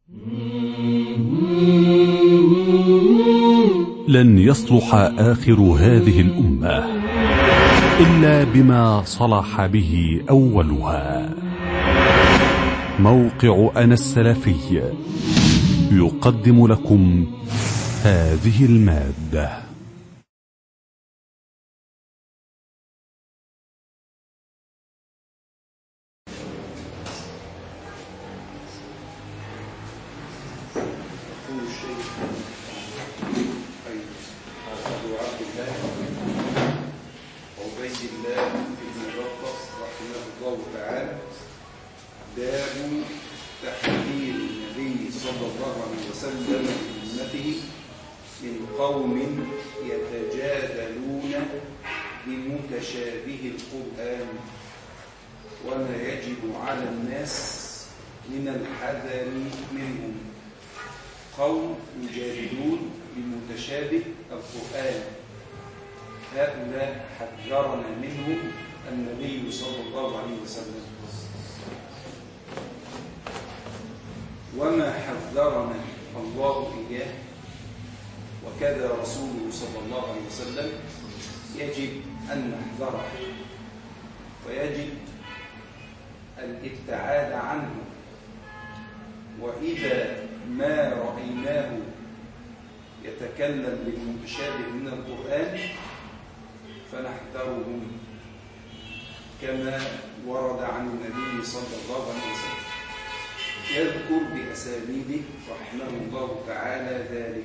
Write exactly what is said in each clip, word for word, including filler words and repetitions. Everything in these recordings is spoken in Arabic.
لن يصلح آخر هذه الأمة إلا بما صلح به أولها. موقع أنا السلفي يقدم لكم هذه المادة. باب تحذير النبي صلى الله عليه وسلم لأمته من قوم يتجادلون بمتشابه القرآن وما يجب على الناس من الحذر منهم. قوم يجادلون بمتشابه القرآن، هؤلاء حذرنا منهم النبي صلى الله عليه وسلم. وما حذرنا الله إياه وكذا رسوله صلى الله عليه وسلم يجب أن نحذره، ويجب الابتعاد عنه. وإذا ما رأيناه يتكلم بالمتشابه من القرآن فنحذره كما ورد عن النبي صلى الله عليه وسلم. يذكر بأسانيده رحمه الله تعالى ذلك.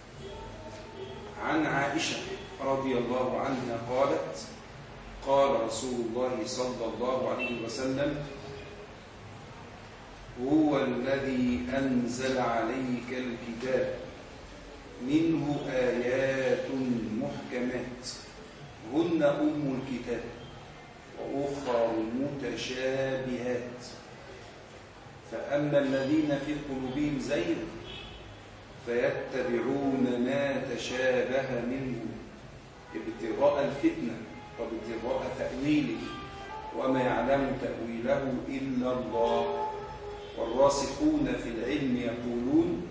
عن عائشة رضي الله عنها قالت: قال رسول الله صلى الله عليه وسلم: هو الذي أنزل عليك الكتاب منه آيات محكمات هن أم الكتاب وأخر متشابهات فأما الذين في قلوبهم زيغ فيتبعون ما تشابه منه ابتغاء الفتنة وابتغاء تأويله وما يعلم تأويله إلا الله والراسخون في العلم يقولون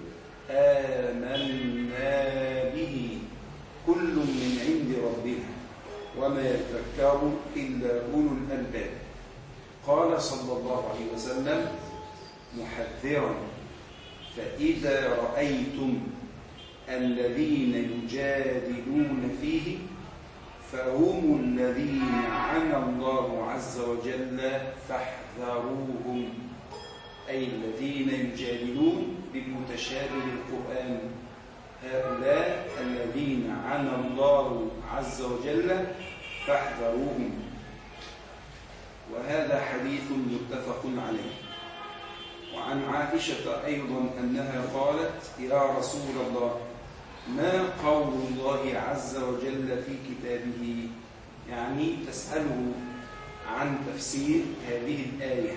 آمنا به كل من عند ربنا وما يذكر إلا أولو الألباب. قال صلى الله عليه وسلم محذرا: فإذا رأيتم الذين يجادلون فيه فهم الذين عنى الله عز وجل فاحذروهم، أي الذين يجادلون بمتشابه القرآن، هؤلاء الذين عنى الله عز وجل فاحذروهم. وهذا حديث متفق عليه. وعن عائشة أيضا أنها قالت: يا رسول الله، ما قول الله عز وجل في كتابه؟ يعني تسأله عن تفسير هذه الآية.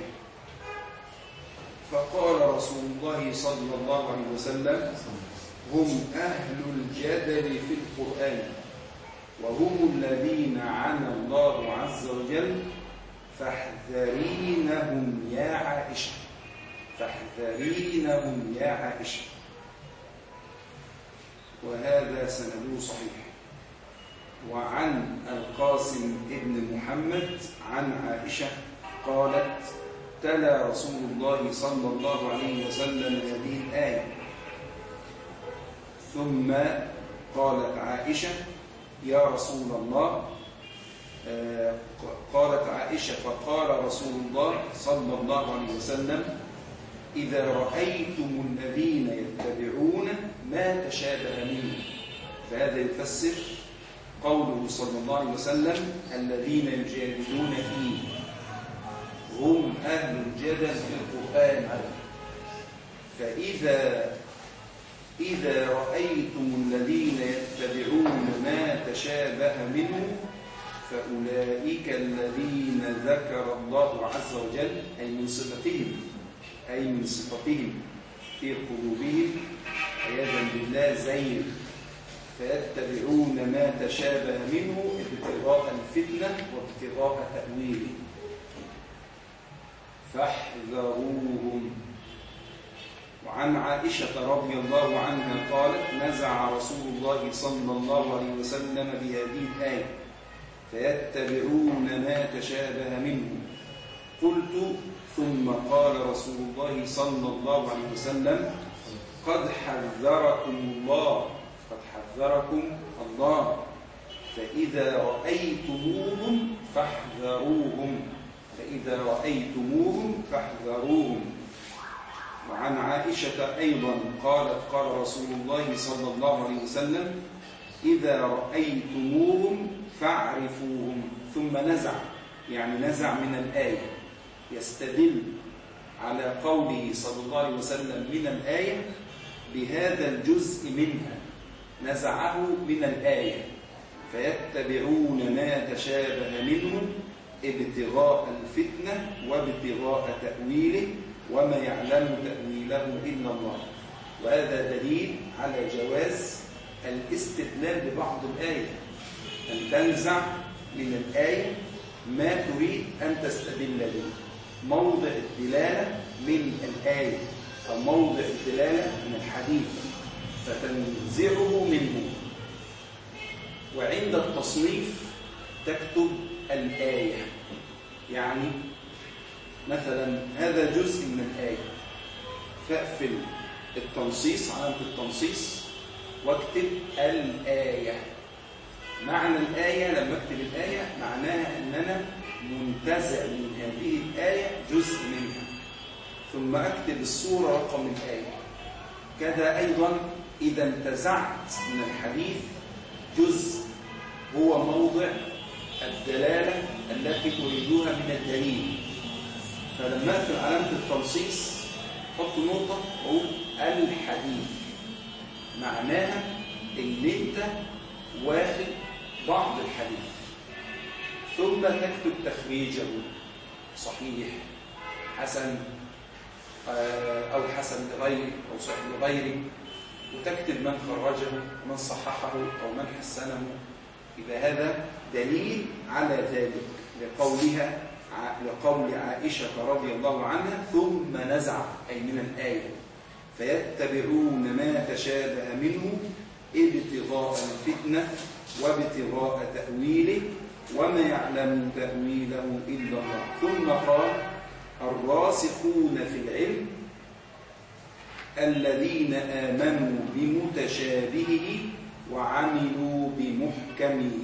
فقال رسول الله صلى الله عليه وسلم: هم أهل الجدل في القرآن وهم الذين عنى الله عز وجل فاحذرينهم يا عائشة، فاحذرينهم يا عائشة. وهذا سنده صحيح. وعن القاسم ابن محمد عن عائشة قالت: تلا رسول الله صلى الله عليه وسلم هذه الآية ثم قالت عائشة: يا رسول الله، آه قالت عائشة: فقال رسول الله صلى الله عليه وسلم: إذا رأيتم الذين يتبعون ما تشابه منه. فهذا يفسر قوله صلى الله عليه وسلم: الذين يجادلون فيه، هم أهل الجدل في القرآن. فإذا إذا رأيتم الذين يتبعون ما تشابه منه فأولئك الذين ذكر الله عز وجل، أي من صفتهم أي من صفتهم في قلوبهم عياذا بالله زيغ، فيتبعون ما تشابه منه ابتغاء الفتنة وابتغاء تأويله فاحذروهم. وعن عائشة رضي الله عنها قالت نزع رسول الله صلى الله عليه وسلم بهذه الآية فيتبعون ما تشابه منه. قلت ثم قال رسول الله صلى الله عليه وسلم قد حذركم الله قد حذركم الله فإذا رأيتموهم فاحذروهم فإذا رأيتموهم فاحذروهم. وعن عائشة أيضا قالت قال رسول الله صلى الله عليه وسلم إذا رأيتموهم فاعرفوهم. ثم نزع يعني نزع من الآية يستدل على قوله صلى الله عليه وسلم من الآية بهذا الجزء منها نزعه من الآية فيتبعون ما تشابه منه ابتغاء الفتنة وابتغاء تأويله وما يعلم تأويله إلا الله. وهذا دليل على جواز الاستدلال ببعض الآية أن تنزع من الآية ما تريد أن تستدل به موضع الدلالة من الآية أو موضع الدلالة من الحديث فتنزعه منه. وعند التصنيف تكتب الآية يعني مثلا هذا جزء من الآية فاقفل التنصيص علامة التنصيص واكتب الآية. معنى الآية لما اكتب الآية معناها أن أنا منتزع من هذه الآية جزء منها ثم أكتب الصورة رقم الآية. كذا أيضا إذا انتزعت من الحديث جزء هو موضع الدلالة التي تريدها من الدليل فلما أكتب علامة التنصيص حط نقطة أقول الحديث معناها إن أنت واخد بعض الحديث ثم تكتب تخريجه صحيح حسن أو حسن لغيره أو صحيح لغيره وتكتب من خرجه ومن صححه أو من حسنه. إذا هذا دليل على ذلك لقولها لقول عائشة رضي الله عنها ثم نزع أي من الآية فيتبعون ما تشابه منه ابتغاء الفتنة وابتغاء تأويله وما يعلم تأويله إلا الله. ثم قال الراسخون في العلم الذين آمنوا بمتشابهه وعملوا بمحكمه.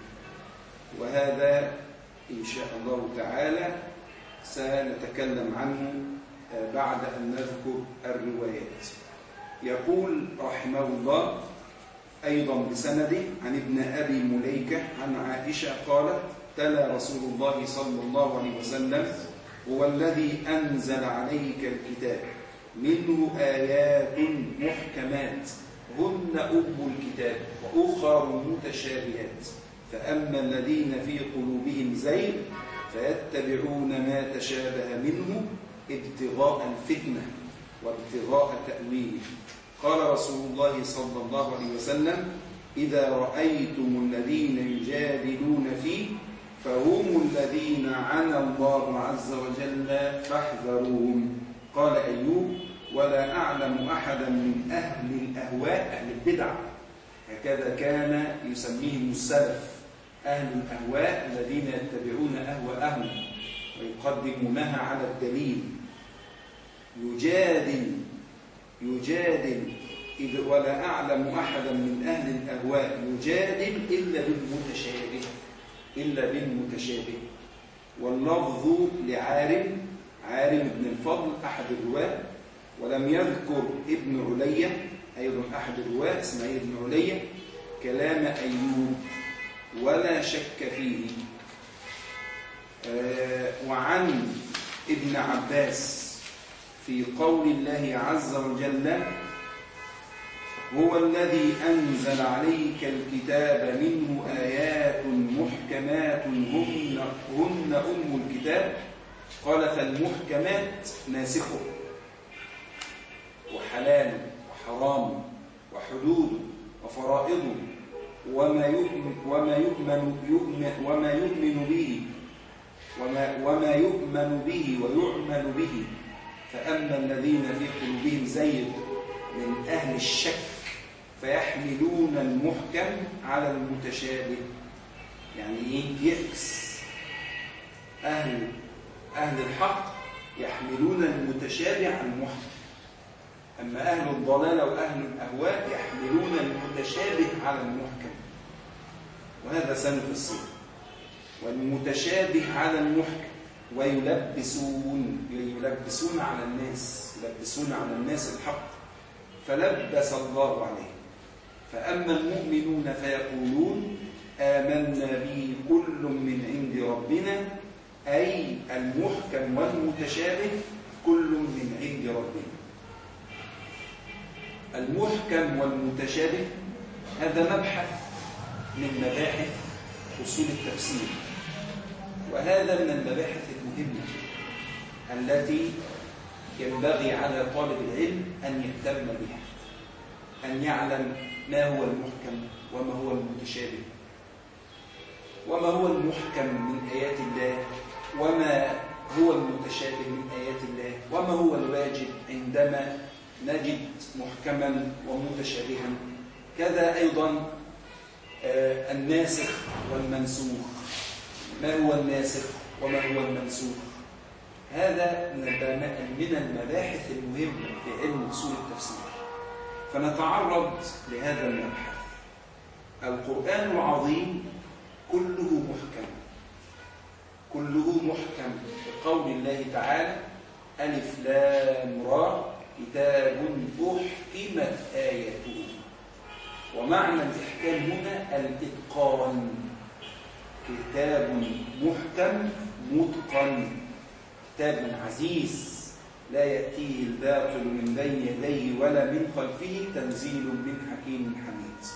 وهذا إن شاء الله تعالى سنتكلم عنه بعد أن نذكر الروايات. يقول رحمه الله أيضا بسنده عن ابن أبي مليكة عن عائشة قالت تلا رسول الله صلى الله عليه وسلم هو الذي أنزل عليك الكتاب منه آيات محكمات هن أم الكتاب وأخر متشابهات فأما الذين في قلوبهم زيغ فيتبعون ما تشابه منه ابتغاء الفتنة وابتغاء تأويله. قال رسول الله صلى الله عليه وسلم إذا رأيتم الذين يجادلون فيه فهم الذين عنى الله عز وجل فاحذروهم. قال أيوب ولا أعلم أحدا من أهل الأهواء أهل البدع هكذا كان يسميهم السلف أهل الأهواء الذين يتبعون أهواءهم ويقدمونها على الدليل يجادل يجادل إذ ولا أعلم أحدا من أهل الأهواء يجادل إلا بالمتشابه إلا بالمتشابه. واللفظ لعارم عارم بن الفضل أحد الرواة ولم يذكر ابن علية أيضا أحد الرواة اسماعيل بن علية كلام أيوب ولا شك فيه. آه وعن ابن عباس في قول الله عز وجل هو الذي أنزل عليك الكتاب منه آيات محكمات هن, هن أم الكتاب قال فالمحكمات ناسخه وحلال وحرام وحدود وفرائض وما يؤمن وما يؤمن يؤمن وما يؤمن به وما وما يؤمن به ويعمل به فأما الذين في قلوبهم زيغ من أهل الشك فيحملون المحكم على المتشابه. يعني إيه؟ يأس أهل أهل الحق يحملون المتشابه على المحكم، أما أهل الضلال وأهل الأهواء يحملون المتشابه على المحكم، وهذا سنفصل. والمتشابه على المحكم ويلبسون يلبسون على الناس يلبسون على الناس الحق، فلبس الله عليه. فأما المؤمنون فيقولون آمنا به كل من عند ربنا، أي المحكم والمتشابه كل من عند ربنا. المحكم والمتشابه هذا مبحث من مباحث أصول التفسير، وهذا من المباحث المهمة التي ينبغي على طالب العلم أن يهتم بها، أن يعلم ما هو المحكم وما هو المتشابه، وما هو المحكم من آيات الله وما هو المتشابه من آيات الله، وما هو الواجب عندما نجد محكما ومتشابها. كذا أيضا آه الناسخ والمنسوخ، ما هو الناسخ وما هو المنسوخ. هذا من المباحث المهمة في علم أصول التفسير. فنتعرض لهذا المبحث. القرآن العظيم كله محكم، كله محكم بقول الله تعالى ألف لام را كتاب أحكمت آياته. ومعنى الإحكام هنا الإتقان، كتاب محكم متقن، كتاب عزيز لا يأتيه الباطل من بين يديه ولا من خلفه، تنزيل من حكيم حميد.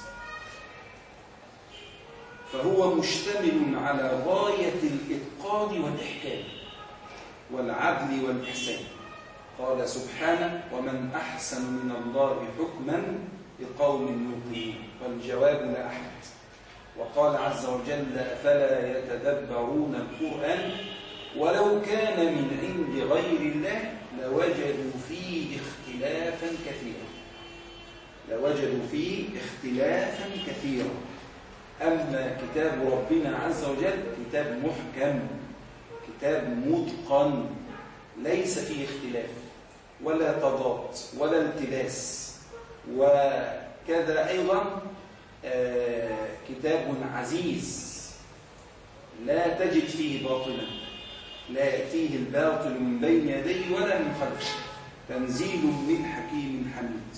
فهو مشتمل على غاية الإتقان والإحكام والعدل والإحسان. قال سبحانه ومن أحسن من الله حكما لقوم يوقنون، والجواب لا أحد. وقال عز وجل أفلا يتدبرون القرآن ولو كان من عند غير الله لوجدوا فيه اختلافا كثيرا لوجدوا فيه اختلافا كثيرا أما كتاب ربنا عز وجل كتاب محكم، كتاب متقن، ليس فيه اختلاف ولا تضاد ولا التباس. وكذا أيضا آه كتاب عزيز لا تجد فيه باطلا، لا يأتيه الباطل من بين يديه ولا من خلفه، تنزيل من حكيم حميد.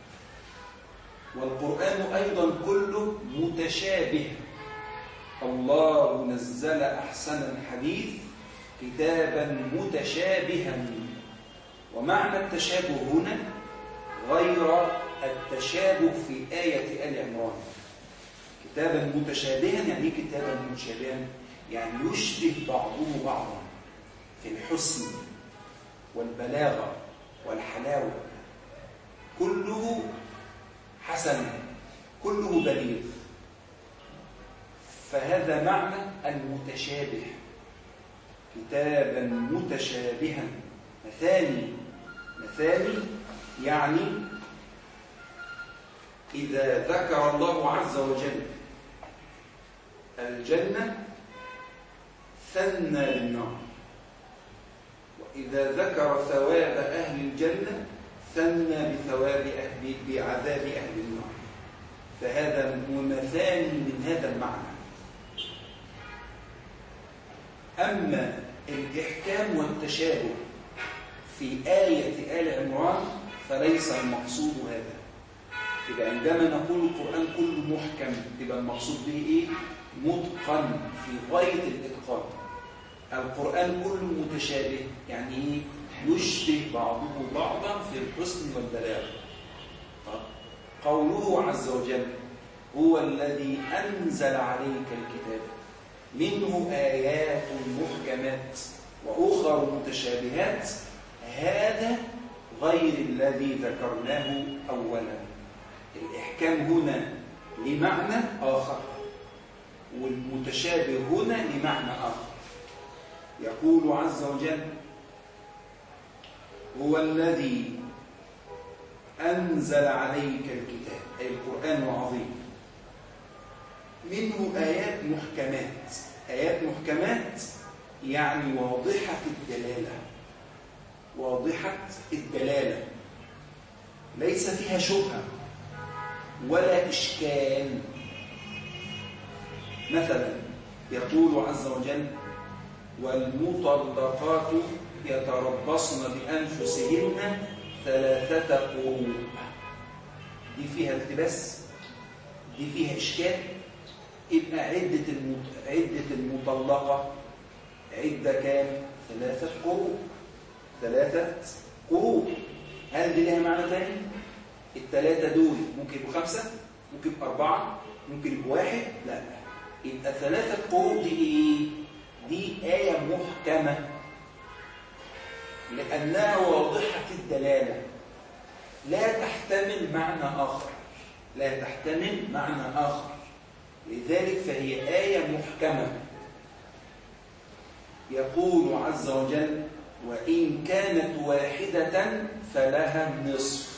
والقرآن أيضا كله متشابه. الله نزل أحسن الحديث كتابا متشابها. ومعنى التشابه هنا غير التشابه في آية آل عمران. كتابا متشابها يعني كتابا متشابها يعني يشبه بعضه بعضا في الحسن والبلاغة والحلاوة، كله حسن، كله بليغ. فهذا معنى المتشابه، كتابا متشابها. مثاني مثاني يعني إذا ذكر الله عز وجل الجنة ثنى للنار، وإذا ذكر ثواب أهل الجنة ثنى بثواب أهل بعذاب أهل النار. فهذا مثاني من هذا المعنى. أما الإحكام والتشابه في آية آل عمران فليس المقصود هذا. يبقى عندما نقول القرآن كله محكم يبقى المقصود به إيه؟ متقن في غاية الإتقان. القرآن كله متشابه يعني إيه؟ يشبه بعضه بعضا في الحسن والبلاغة. قوله عز وجل هو الذي أنزل عليك الكتاب منه آيات محكمات وأخر متشابهات، هذا غير الذي ذكرناه أولا. الإحكام هنا لمعنى آخر والمتشابه هنا لمعنى آخر. يقول عز وجل هو الذي أنزل عليك الكتاب أي القرآن العظيم منه آيات محكمات. آيات محكمات يعني واضحة الدلالة، واضحة الدلالة ليس فيها شبهة ولا إشكال. مثلا يقول عز وجل والمطلقات يتربصن بأنفسهن ثلاثة قروء. دي فيها التباس، دي فيها إشكال. يبقى عدة المط... عدة المطلقة عدة كام؟ ثلاثة قروء. ثلاثة قروء. هل دي لها معنى تاني؟ الثلاثة دول ممكن يبقوا خمسة، ممكن يبقوا أربعة، ممكن يبقوا واحد. لا، يبقى ثلاثة قروء دي إيه؟ دي آية محكمة لأنها واضحة الدلالة، لا تحتمل معنى آخر، لا تحتمل معنى آخر، لذلك فهي آية محكمة. يقول عز وجل وإن كانت واحدة فلها النصف.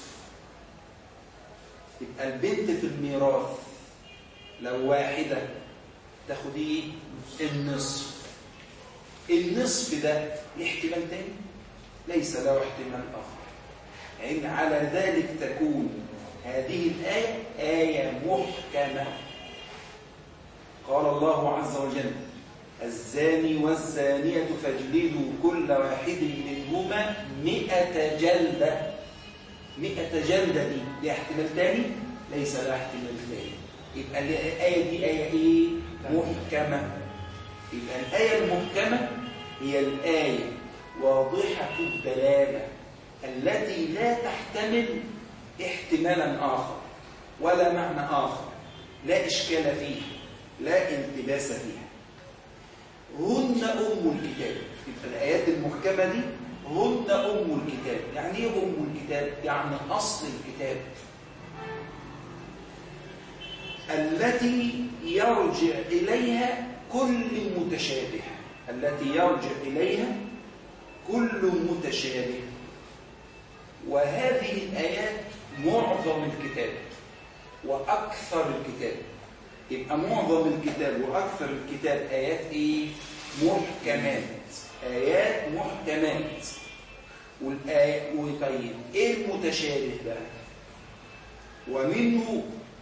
يبقى البنت في الميراث لو واحدة تاخد ايه؟ النصف. النصف ده له احتمال تاني؟ ليس له احتمال آخر. يعني على ذلك تكون هذه الآية آية محكمة. قال الله عز وجل الزاني والزانية فاجلدوا كل واحد منهما مئة جلدة. مئة جلدة دي لها احتمال تاني؟ ليس لها احتمال تاني. يبقى الآية دي آية إيه؟ محكمة. يبقى الآية المحكمة هي الآية واضحة الدلالة التي لا تحتمل احتمالا آخر ولا معنى آخر، لا إشكال فيه، لا التباس فيها. هن أم الكتاب. يبقى الآيات المحكمة دي هن أم الكتاب. يعني إيه أم الكتاب؟ يعني أصل الكتاب التي يرجع إليها كل متشابه، التي يرجع إليها كل متشابه. وهذه الآيات معظم الكتاب وأكثر الكتاب. يبقى معظم الكتاب وأكثر الكتاب آيات إيه؟ محكمات. آيات محكمات. والآيات وطيب إيه المتشابه بقى؟ ومنه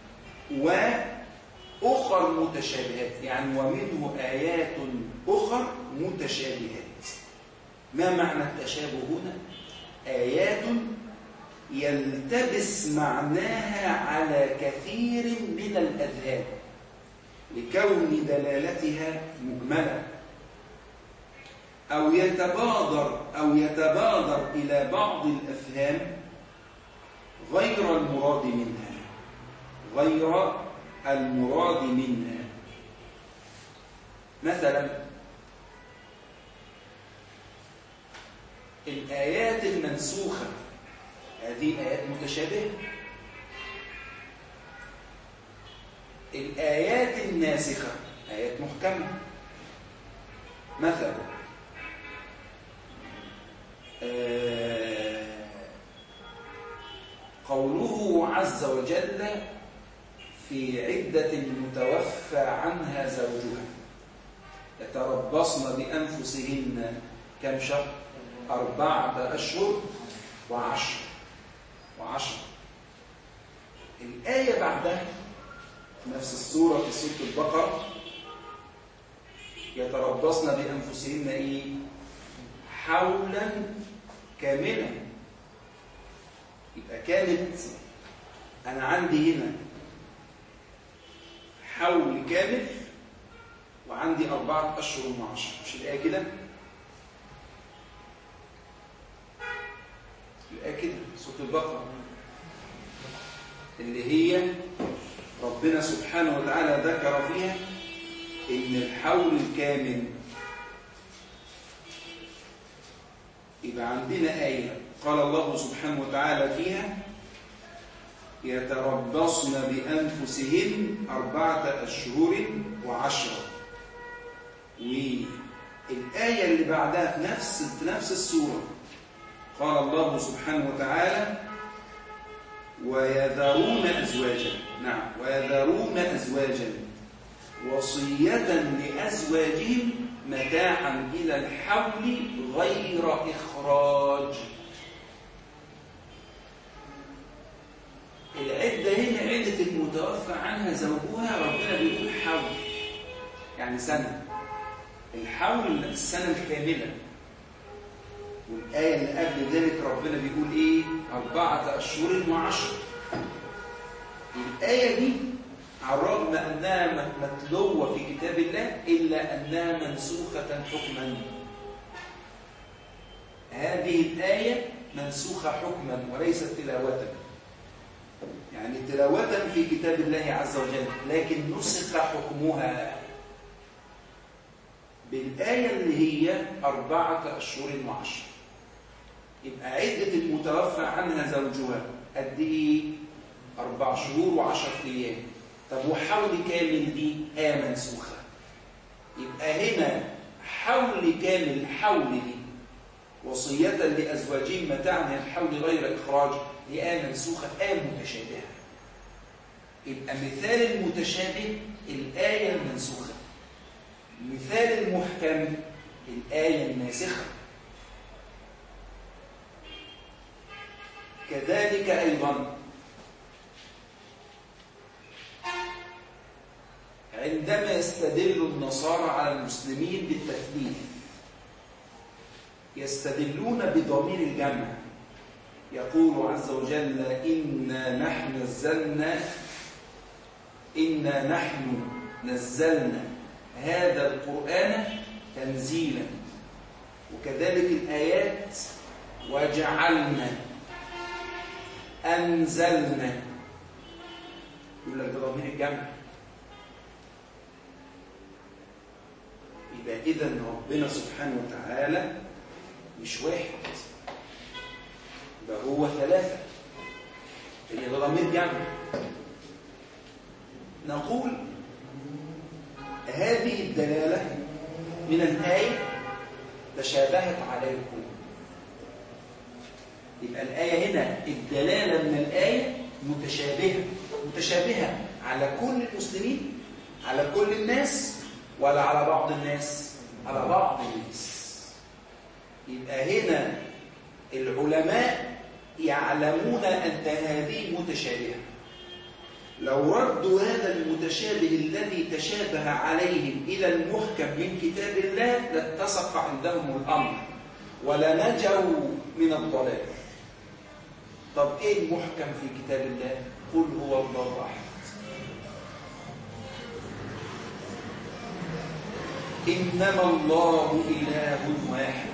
وأخر متشابهات، يعني ومنه آيات أخر متشابهات. ما معنى التشابه هنا؟ آيات يلتبس معناها على كثير من الأذهان لكون دلالتها مجملة، أو يتبادر أو يتبادر إلى بعض الأفهام غير المراد منها، غير المراد منها. مثلا الآيات المنسوخة هذه آيات متشابهة. الآيات الناسخة آيات محكمة. مثلا آه قوله عز وجل في عدة المتوفى عنها زوجها يتربصن بأنفسهن كم شهر؟ أربعة أشهر وعشر وعشر. الآية بعدها نفس السورة في سورة البقرة يتربصن بأنفسهن إيه؟ حولا كاملا. يبقى كانت أنا عندي هنا حول كامل وعندي أربعة أشهر وعشر. مش الآية كده؟ الآية كده سورة البقرة اللي هي ربنا سبحانه وتعالى ذكر فيها إن الحول الكامل. يبقى عندنا آية قال الله سبحانه وتعالى فيها يتربصن بأنفسهن أربعة أشهر وعشرة. والآية اللي بعدها في نفس في نفس السورة قال الله سبحانه وتعالى ويذرون أزواجا، نعم ويذرون أزواجا وصية لأزواجهم متاعا إلى الحول غير إخراج. العدة هنا عدة المتوفى عنها زوجها، ربنا بيقول حول يعني سنة، الحول السنة الكاملة. والآية اللي قبل ذلك ربنا بيقول إيه؟ أربعة أشهر وعشر. الآية دي على الرغم أنها متلوة في كتاب الله إلا أنها منسوخة حكما. هذه الآية منسوخة حكما وليست تلاوة، يعني تلاوة في كتاب الله عز وجل، لكن نسخ حكمها بالآية اللي هي أربعة أشهر وعشر. يبقى عدة المتوفى عنها زوجها قد إيه؟ أربع شهور وعشر أيام. طب وحول كامل دي آية منسوخة. يبقى هنا حول كامل، حول دي وصية لأزواجهم متاعا الحول غير إخراج، دي آية منسوخة، آية متشابهة. يبقى مثال المتشابه الآية المنسوخة، مثال المحكم الآية الناسخة. كذلك أيضا عندما يستدل النصارى على المسلمين بالتثليث يستدلون بضمير الجمع. يقول عز وجل إنا نحن نزلنا إنا نحن نزلنا هذا القرآن تنزيلا. وكذلك الآيات وجعلنا أنزلنا، يقول لك بضمير الجمع. يبقى إذن ربنا سبحانه وتعالى مش واحد، ده هو ثلاثة، اللي بضمير جمع. نقول هذه الدلالة من الآية تشابهت عليكم. يبقى الآية هنا الدلالة من الآية متشابهة، متشابهة على كل المسلمين، على كل الناس، ولا على بعض الناس؟ على بعض الناس. يبقى هنا العلماء يعلمون أن هذه متشابهة. لو ردوا هذا المتشابه الذي تشابه عليهم إلى المحكم من كتاب الله لاتسق عندهم الأمر ولنجوا من الضلال. طب إيه المحكم في كتاب الله؟ قل هو الله أحد. إنما الله إله واحد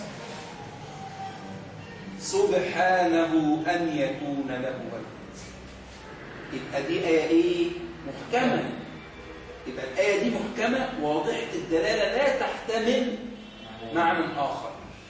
سبحانه أن يكون له ولد. يبقى دي آية إيه؟ محكمة. يبقى الآية دي محكمة واضحة الدلالة لا تحتمل معنى آخر.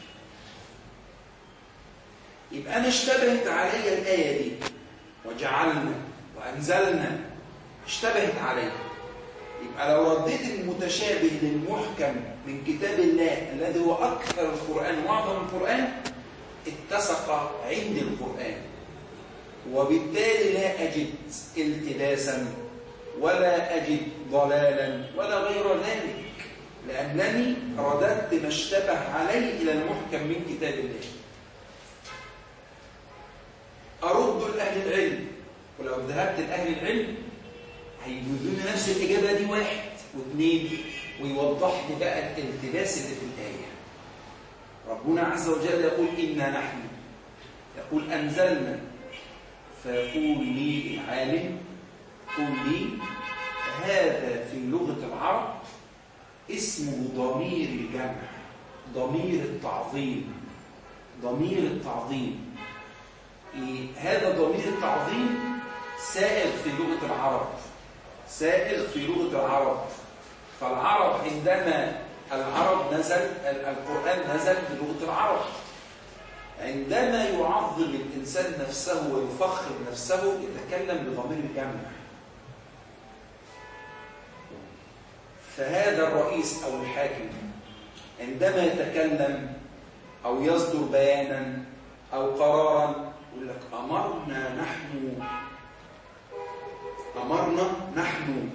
يبقى أنا اشتبهت علي الآية دي وجعلنا وأنزلنا، اشتبهت علي. يبقى لو رديت المتشابه للمحكم من كتاب الله الذي هو أكثر القرآن وأعظم القرآن اتسق عند القرآن، وبالتالي لا أجد التباسا ولا أجد ضلالا ولا غير ذلك، لأنني رددت ما اشتبه علي إلى المحكم من كتاب الله. أرد لأهل العلم، ولو ذهبت لأهل العلم هيجوزون نفس الإجابة دي واحد واثنين، ويوضح لي بقى الالتباس اللي في الآية. ربنا عز وجل يقول إنا نحن، يقول أنزلنا، فيقول لي العالم قل لي هذا في لغة العرب اسمه ضمير الجمع، ضمير التعظيم، ضمير التعظيم. إيه هذا ضمير التعظيم؟ سائغ في لغة العرب، سائغ في لغة العرب. فالعرب عندما العرب نزل القرآن نزل بلغة العرب، عندما يعظم الإنسان نفسه ويفخر نفسه يتكلم بضمير الجمع. فهذا الرئيس أو الحاكم عندما يتكلم أو يصدر بيانا أو قرارا، يقول لك أمرنا نحن أمرنا نحن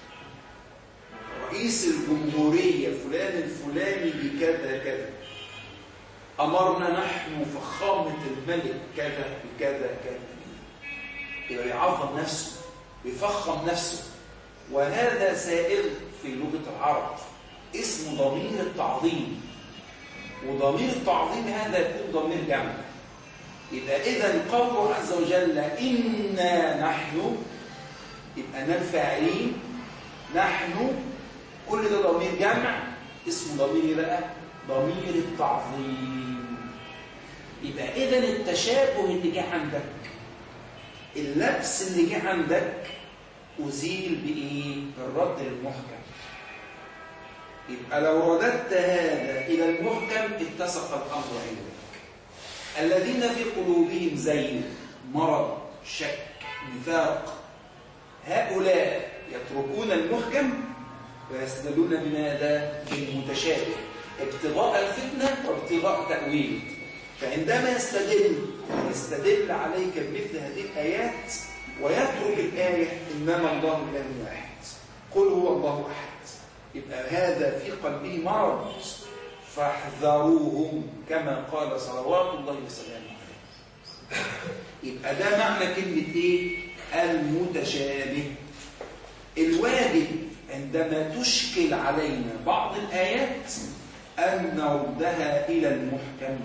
رئيس الجمهورية فلان الفلاني بكذا كذا، أمرنا نحن فخامة الملك كذا بكذا كذا. يبقى بيعظم نفسه، بيفخم نفسه. وهذا سائغ في لغة العرب، اسمه ضمير التعظيم. وضمير التعظيم هذا يكون ضمير جمع. يبقى إذا قوله عز وجل إنا نحن، يبقى أنا الفاعلين، نحن، كل ده ضمير جمع اسمه ضمير بقى ضمير التعظيم. يبقى إذا التشابه اللي جه عندك، اللبس اللي جه عندك، أزيل بإيه؟ بالرد للمحكم. يبقى لو رددت هذا إلى المحكم اتسق الأمر عندك. الذين في قلوبهم زيغ، مرض، شك، نفاق، هؤلاء يتركون المحكم ويستدلون بماذا؟ بالمتشابه، ابتغاء الفتنة وابتغاء تأويل. فعندما يستدل يستدل عليك بمثل هذه الآيات ويترك الآية إنما الله إله واحد، قل هو الله أحد، يبقى هذا في قلبه مرض، فاحذروهم كما قال صلوات الله وسلامه عليه. يبقى ده معنى كلمة إيه؟ المتشابه. الواجب عندما تشكل علينا بعض الآيات أن نردها إلى المحكم.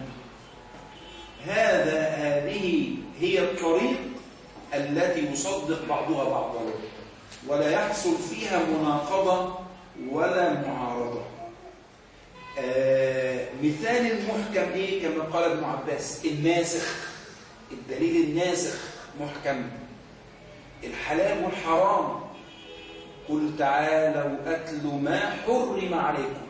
هذا هذه هي الطريق التي يصدق بعضها بعضا ولا يحصل فيها مناقضة ولا معارضة. آه مثال المحكم إيه؟ كما قال ابن عباس، الناسخ، الدليل الناسخ محكم. الحلال والحرام، قل تعالوا أتل ما حرم عليكم،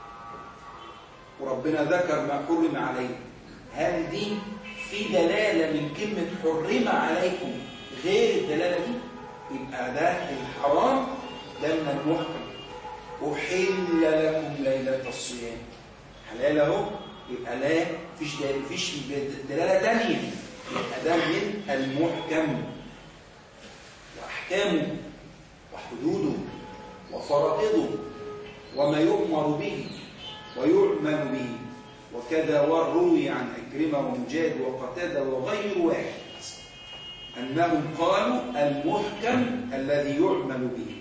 وربنا ذكر ما حرم عليكم. هل دي في دلالة من كلمة حرم عليكم غير الدلالة دي؟ يبقى ده الحرام ده من المحكم. أحل لكم ليلة الصيام، حلال اهو، يبقى لا فيش دلالة، فيش دلالة تانية، يبقى ده من المحكم. وأحكامه وحدوده وفرائضه وما يؤمر به ويعمل به. وكذا وروي عن عكرمة ومجاهد وقتادة وغير واحد أنهم قالوا المحكم الذي يعمل به.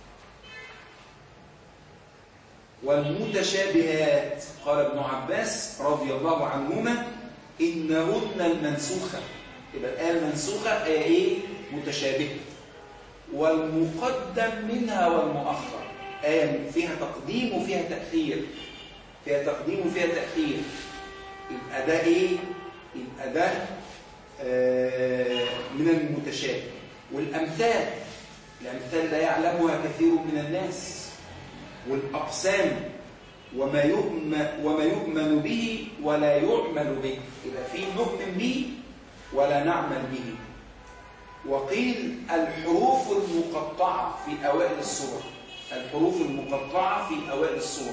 والمتشابهات قال ابن عباس رضي الله عنهما إنهن المنسوخة. يبقى الآية المنسوخة آية إيه؟ متشابهة. والمقدم منها والمؤخر، آية فيها تقديم وفيها تأخير، فيها تقديم وفيها تأخير. يبقى ده إيه؟ يبقى ده آه من المتشابه. والأمثال، الأمثال لا يعلمها كثير من الناس. والأقسام، وما يؤمن, وما يؤمن به ولا يعمل به، يبقى في نؤمن به ولا نعمل به. وقيل الحروف المقطعة في أوائل السور، الحروف المقطعة في أوائل السور.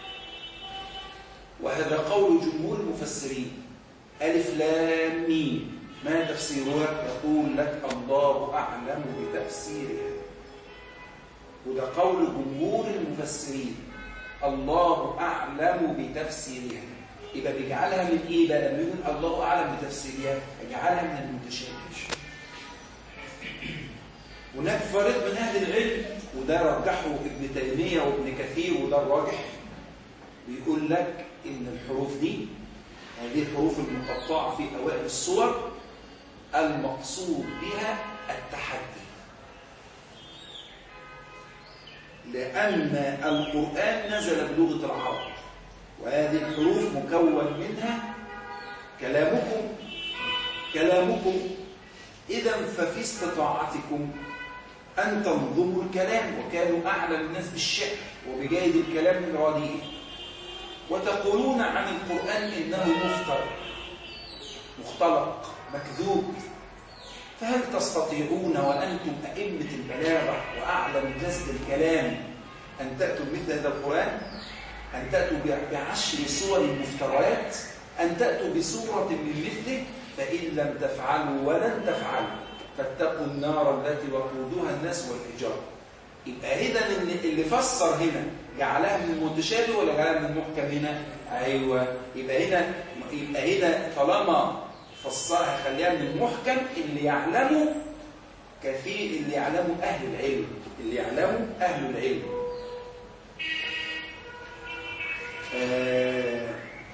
وهذا قول جمهور المفسرين. ألف لام ميم ما تفسيرها؟ يقول لك الله أعلم بتفسيرها. وده قول جمهور المفسرين، الله أعلم بتفسيرها. يبقى بيجعلها من إيه بقى؟ لما يقول الله أعلم بتفسيرها يجعلها من المتشابه. هناك فريق من أهل العلم، وده رجحه ابن تيمية وابن كثير وده الراجح، بيقول لك إن الحروف دي، هذه الحروف المقطعة في أوائل السور، المقصود بها التحدي، لأن القرآن نزل بلغة العرب، وهذه الحروف مكون منها كلامكم كلامكم إذا ففي استطاعتكم أن تنظموا الكلام، وكانوا أعلم الناس بالشعر وبجيد الكلام من رديئه، وتقولون عن القرآن إنه مفتر مختلق مكذوب. فهل تستطيعون وأنتم أئمة البلاغة وأعلم الناس بالكلام أن تأتوا مثل هذا القرآن؟ أن تأتوا بعشر سور مفتريات؟ أن تأتوا بسورة من مثله؟ فإن لم تفعلوا ولن تفعلوا فاتقوا النار التي وقودها الناس والحجارة. يبقى إذا اللي فسر هنا جعلها من المتشابه ولا جعلها من المحكم هنا؟ أيوة. يبقى هنا يبقى هنا طالما فسرها خليها من المحكم اللي يعلمه كثير، اللي يعلمه أهل العلم، اللي يعلمه أهل العلم. آه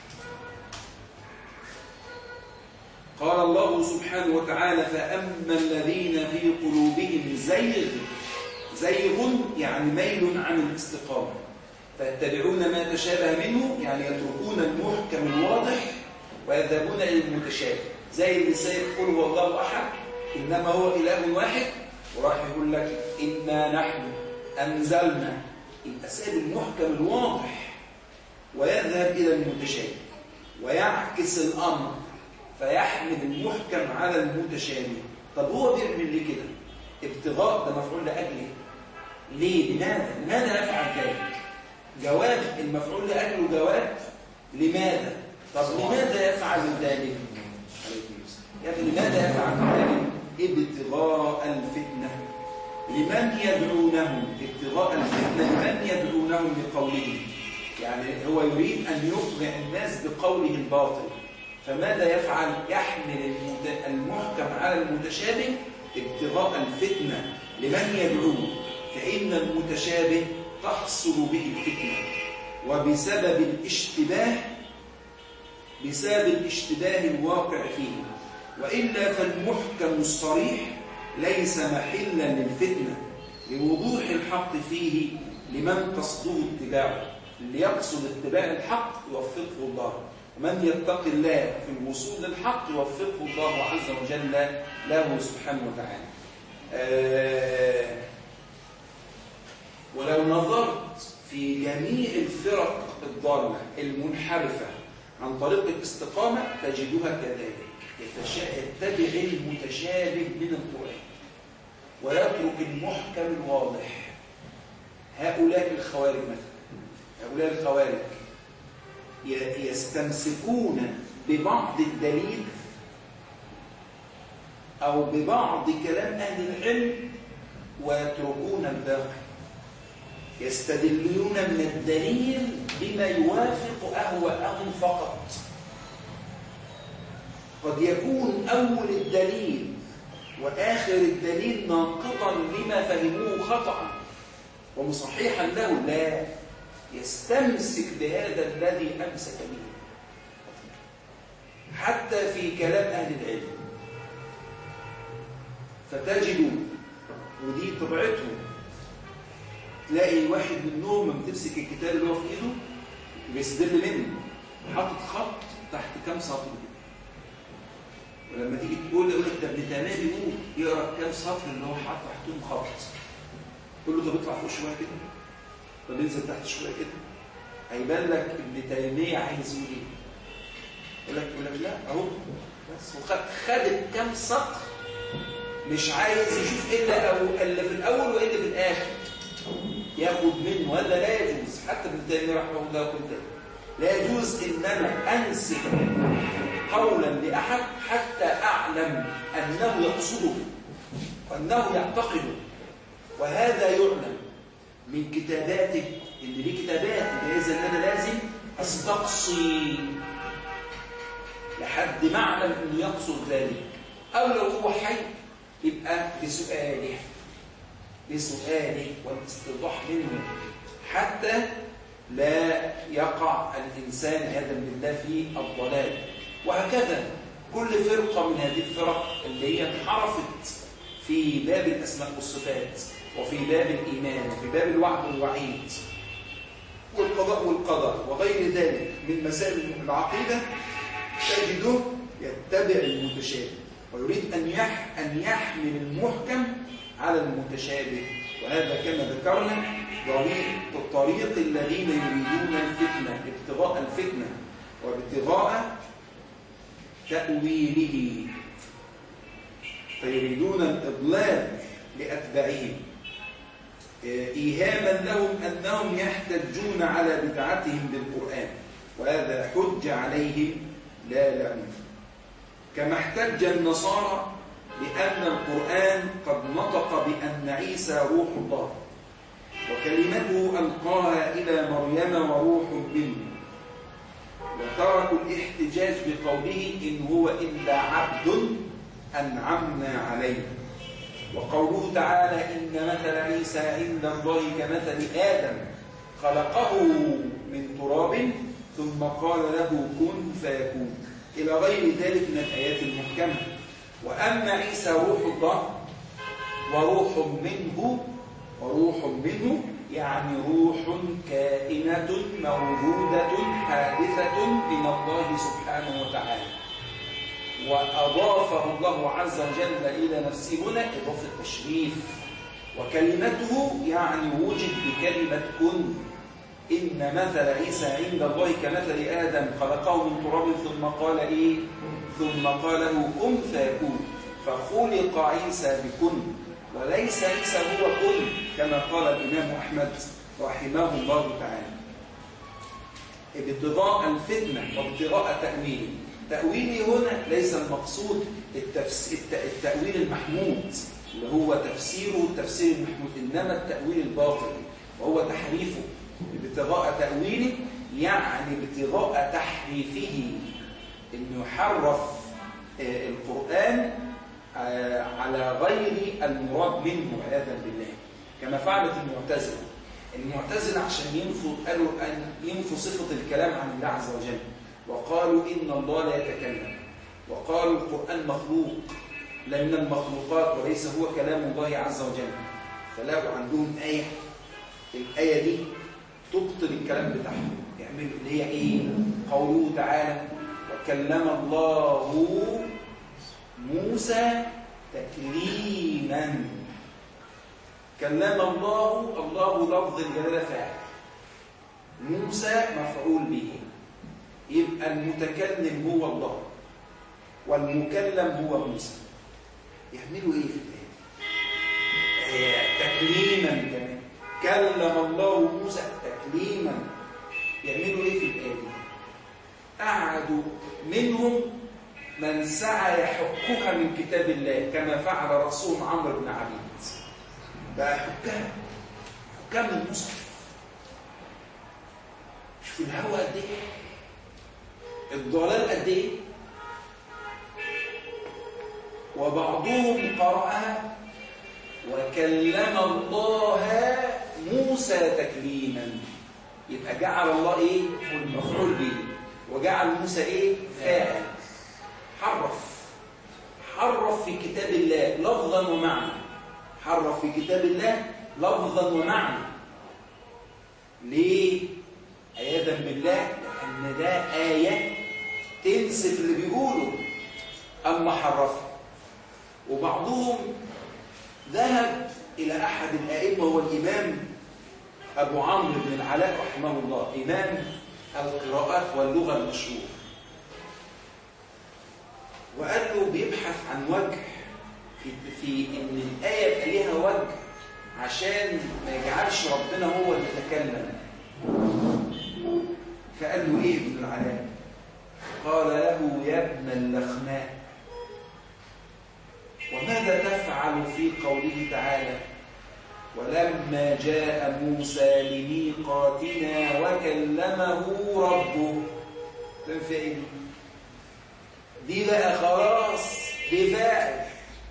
قال الله سبحانه وتعالى: فأما الذين في قلوبهم زيغ، زيغ يعني ميل عن الاستقامة، فيتبعون ما تشابه منه، يعني يتركون المحكم الواضح ويذهبون إلى المتشابه، زي اللي سيد قل هو الله أحد إنما هو إله واحد، وراح يقول لك إنا نحن أنزلنا، يبقى سيد المحكم الواضح ويذهب إلى المتشابه، ويعكس الأمر فيحمل المحكم على المتشابه. طب هو بيعمل ليه كده؟ ابتغاء، ده مفعول لأجله. ليه؟ لماذا؟ لماذا يفعل ذلك؟ جواب المفعول لأجله جواب لماذا؟ طب لماذا يفعل ذلك؟ يعني لماذا يفعل ذلك؟ ابتغاء الفتنة لمن يدعونهم، ابتغاء الفتنة لمن يدعونهم بقوله، يعني هو يريد أن يقنع الناس بقوله الباطل. فماذا يفعل؟ يحمل المحكم على المتشابه ابتغاء الفتنة لمن يدعوه، فإن المتشابه تحصل به الفتنة، وبسبب الاشتباه بسبب الاشتباه الواقع فيه، وإلا فالمحكم الصريح ليس محلا للفتنة لوضوح الحق فيه لمن قصده اتباعه. اللي يقصد اتباع الحق يوفقه الله، ومن يتق الله في الوصول للحق يوفقه الله عز وجل له سبحانه وتعالى. آه ولو نظرت في جميع الفرق الضالة المنحرفة عن طريق الاستقامة تجدها كذلك، يتبع المتشابه من القرآن ويترك المحكم الواضح. هؤلاء الخوارج مثلا، هؤلاء الخوارج يستمسكون ببعض الدليل أو ببعض كلام أهل العلم ويتركون الباقي، يستدلون من الدليل بما يوافق أهواءهم فقط. قد يكون أول الدليل وآخر الدليل ناقضا لما فهموه خطأ ومصحيحا له، لا، يستمسك بهذا الذي أمسك به حتى في كلام أهل العلم. فتجد ودي طبيعتهم، تلاقي واحد منهم لما تمسك الكتاب اللي هو في ايده بيستدل منه حاطط خط تحت كام سطر كده، ولما تيجي تقول يقول لك ده ابن تيميه بيقول يقرا كام سطر اللي هو حاطط تحتهم خط، تقول له طب اطلع فوق شويه كده، طب انزل تحت شويه كده، هيبان لك ابن تيميه عايز يقول ايه. يقول لك يقول لك لا اهو بس، وخد خد كام سطر مش عايز يشوف الا او اللي في الاول والا في الاخر ياخد منه. هذا لا يجوز، حتى ابن تيميه رحمه الله قال لا يجوز ان انا انسب قولا لاحد حتى اعلم انه يقصده وانه يعتقده، وهذا يعلم من كتاباته اللي ليه كتابات، اذا انا لازم استقصي لحد ما اعلم انه يقصد ذلك، او لو هو حي يبقى بسؤاله بسؤاله والاستيضاح منه حتى لا يقع الإنسان عياذا بالله في الضلال. وهكذا كل فرقة من هذه الفرق اللي هي انحرفت في باب الأسماء والصفات وفي باب الإيمان وفي باب الوعد والوعيد والقضاء والقدر وغير ذلك من مسائل العقيدة، تجده يتبع المتشابه ويريد أن أن يحمل المحكم على المتشابه. وهذا كما ذكرنا طريق الذين يريدون الفتنة، ابتغاء الفتنة وابتغاء تأويله، فيريدون الإضلال لأتباعهم إيهاما لهم أنهم يحتجون على بدعتهم بالقرآن، وهذا حج عليهم لا لهم. كما احتج النصارى بأن القرآن قد نطق بأن عيسى روح الله وكلمته ألقاها إلى مريم وروح منه، وتركوا الاحتجاج بقوله إن هو إلا عبد أنعمنا عليه، وقوله تعالى إن مثل عيسى عند الله كمثل آدم خلقه من تراب ثم قال له كن فيكون، إلى غير ذلك من الآيات المحكمة. وأما عيسى روح الله وروح منه، وروح منه يعني روح كائنة موجودة حادثة من الله سبحانه وتعالى، وأضافه الله عز وجل إلى نفسه هنا إضافة تشريف. وكلمته يعني وجد بكلمة كن، إن مثل عيسى عند الله كمثل آدم خلقه من تراب ثم قال إيه؟ ثم قال له كن فيكون، فخلق عيسى بكن، وليس عيسى هو كن كما قال الإمام أحمد رحمه الله تعالى. ابتغاء الفتنة وابتغاء تأويله. تأويله هنا ليس المقصود التفس... التأويل المحمود اللي هو تفسيره التفسير المحمود، إنما التأويل الباطل وهو تحريفه. ابتغاء تأويله يعني ابتغاء تحريفه، إنه يحرف القرآن على غير المراد منه عياذا بالله، كما فعلت المعتزلة. المعتزلة عشان ينفوا قالوا أن ينفوا صفة الكلام عن الله عز وجل، وقالوا إن الله لا يتكلم، وقالوا القرآن مخلوق لا من المخلوقات وليس هو كلام الله عز وجل. فلاقوا عندهم آية، الآية دي تبطل الكلام بتاعهم، يعملوا اللي هي إيه؟ قوله تعالى وكلم الله موسى تكليما. كلم الله، الله لفظ الجلالة فاعل، موسى مفعول به، يبقى المتكلم هو الله والمكلم هو موسى. يعملوا ايه في الآية؟ تكليما كمان، كلم الله موسى تكليما. يعملوا ايه في الآية دي؟ قعدوا منهم من سعى يحكها من كتاب الله كما فعل رسول عمرو بن عبيد، بقى حكام حكام المصحف. شوف الهوى قد ايه، الضلال قد ايه. وبعضهم قرأها وكلم الله موسى تكليما، يبقى جعل الله ايه؟ مفعول به، وجعل موسى ايه؟ فاعل. حرف حرف في كتاب الله لفظا ومعنى، حرف في كتاب الله لفظا ومعنى. ليه؟ عياذا بالله، لأن ده آية تنسف اللي بيقوله أما حرفها. وبعضهم ذهب إلى أحد الآئمة، هو الإمام أبو عمرو بن العلاء رحمه الله، إمام القراءات واللغة المشهور، وقال له بيبحث عن وجه في, في إن الآية يبقى ليها وجه عشان ما يجعلش ربنا هو اللي يتكلم. فقال له إيه ابن العلاء؟ قال له يا ابن اللخماء، وماذا تفعل في قوله تعالى ولما جاء موسى لميقاتنا وكلمه ربه؟ تنفع ايه دي؟ دي بقى خلاص دي فاعل،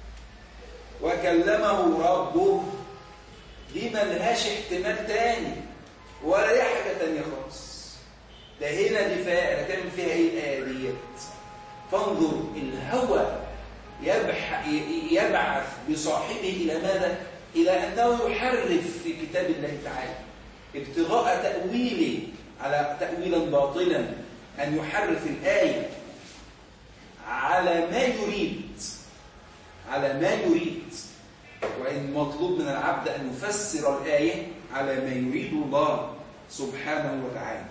وكلمه ربه دي ملهاش احتمال تاني ولا ليها حاجه تانيه خالص. ده هنا دي فاعل، هتعمل فيها ايه الايه ديت؟ فانظر الهوى يبح يبعث بصاحبه إلى ماذا؟ إلى أنه يحرف في كتاب الله تعالى ابتغاء تأويله على تأويلا باطلا، أن يحرف الآية على ما يريد على ما يريد وإن مطلوب من العبد أن يفسر الآية على ما يريد الله سبحانه وتعالى.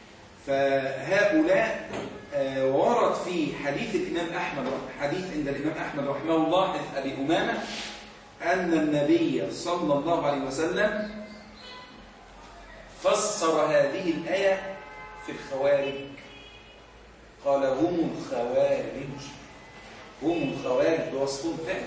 فهؤلاء ورد في حديث الإمام أحمد، حديث عند الإمام أحمد رحمه الله حديث أبي أمامة، أن النبي صلى الله عليه وسلم فسر هذه الآية في الخوارج، قال هم الخوارج. هم الخوارج بوصفهم فعلا.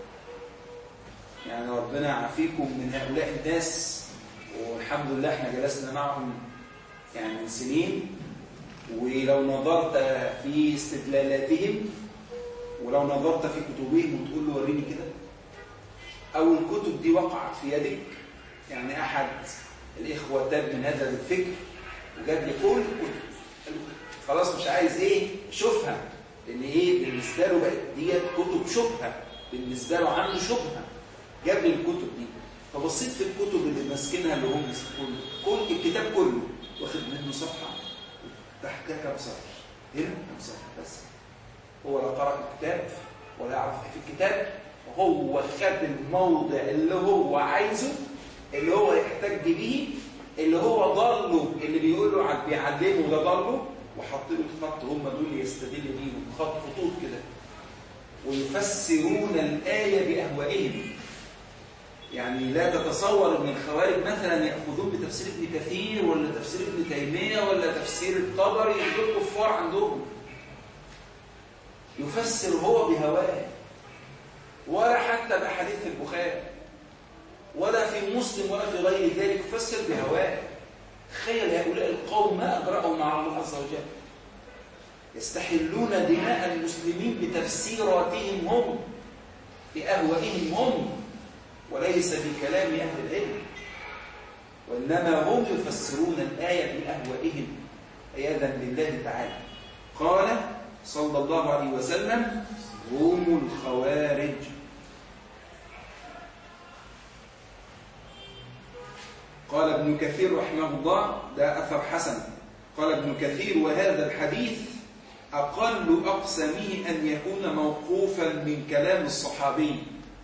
يعني ربنا يعافيكم من هؤلاء الناس، والحمد لله احنا جلسنا معهم يعني من سنين، ولو نظرت في استدلالاتهم ولو نظرت في كتبهم وتقول له وريني كده، أو الكتب دي وقعت في يدك، يعني أحد الإخوة تاب من هذا الفكر وجاب لي كل كتب، خلاص مش عايز إيه شوفها، لأن إيه بالنسبة له بقت ديت كتب شبهة، بالنسبة له عنده شبهة، جاب لي الكتب دي. فبصيت في الكتب اللي ماسكينها اللي هم مسكون كل الكتاب كله واخد منه صفحة تحتها كم سطر، هنا كم سطر بس، هو لا قرأ الكتاب ولا يعرف ايه في الكتاب، وهو خد الموضع اللي هو عايزه، اللي هو يحتج به، اللي هو ضله، اللي بيقول له بيعلمه ده ضله، وحط له الخط هم دول يستدل بيهم، خط خطوط كده، ويفسرون الآية بأهوائهم. يعني لا تتصور ان الخوارج مثلا يأخذون بتفسير ابن كثير ولا تفسير ابن تيمية ولا تفسير الطبري، دول كفار عندهم، يفسر هو بهواه، ولا حتى بأحاديث البخاري ولا في مسلم ولا في غير ذلك، يفسر بهواه. تخيل هؤلاء القوم ما أجرأوا مع الله عز وجل، يستحلون دماء المسلمين بتفسيراتهم هم، بأهوائهم هم، وليس بكلام أهل العلم، وإنما هم يفسرون الآية بأهوائهم عياذا بالله تعالى. قال صلى الله عليه وسلم: هم الخوارج. قال ابن كثير رحمه الله، ده أثر حسن، قال ابن كثير: وهذا الحديث أقل أقسمه أن يكون موقوفا من كلام الصحابي،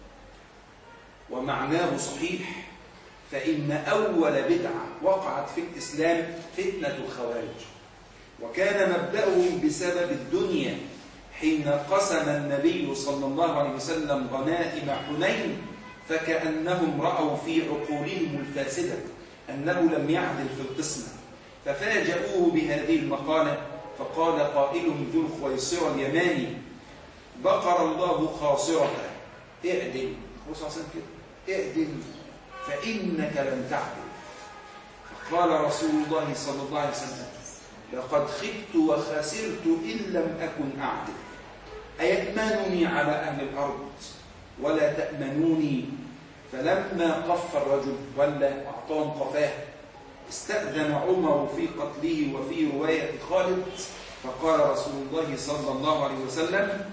ومعناه صحيح، فإن أول بدعة وقعت في الإسلام فتنة الخوارج، وكان مبدأهم بسبب الدنيا، حين قسم النبي صلى الله عليه وسلم غنائم حنين، فكأنهم رأوا في عقولهم الفاسدة أنه لم يعدل في القسمة، ففاجأوه بهذه المقالة، فقال قائلهم ذو الخويصرة اليماني: بقر الله خاصرة، اعدل. رسول الله كده: اعدل فإنك لم تعدل. فقال رسول الله صلى الله عليه وسلم: لقد خبت وخسرت إن لم أكن أعدل، أيأمنني على أهل الأرض ولا تأمنوني؟ فلما قف الرجل ولا أعطاهم قفاه، استأذن عمر في قتله. وفي رواية خالد: فقال رسول الله صلى الله عليه وسلم: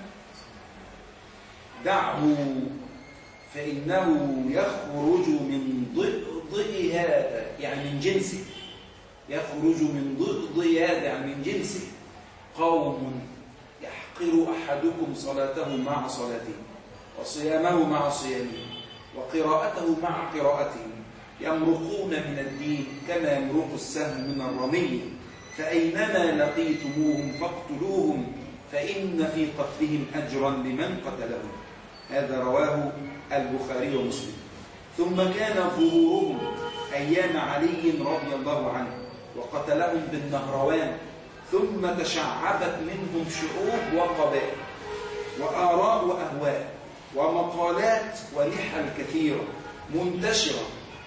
دعه فإنه يخرج من ضئضئ هذا، يعني من جنسه، يخرج من ضئضئ هذا يعني من جنسه، قوم يحقر أحدكم صلاته مع صلاته، وصيامه مع صيامه، وقراءته مع قراءته، يمرقون من الدين كما يمرق السهم من الرمي، فأينما لقيتموهم فاقتلوهم، فإن في قتلهم أجرا لمن قتلهم. هذا رواه البخاري ومسلم. ثم كان ظهورهم أيام علي رضي الله عنه، وقتلهم بالنهروان، ثم تشعبت منهم شعوب وقبائل وآراء وأهواء ومقالات ونحل كثيرة منتشرة،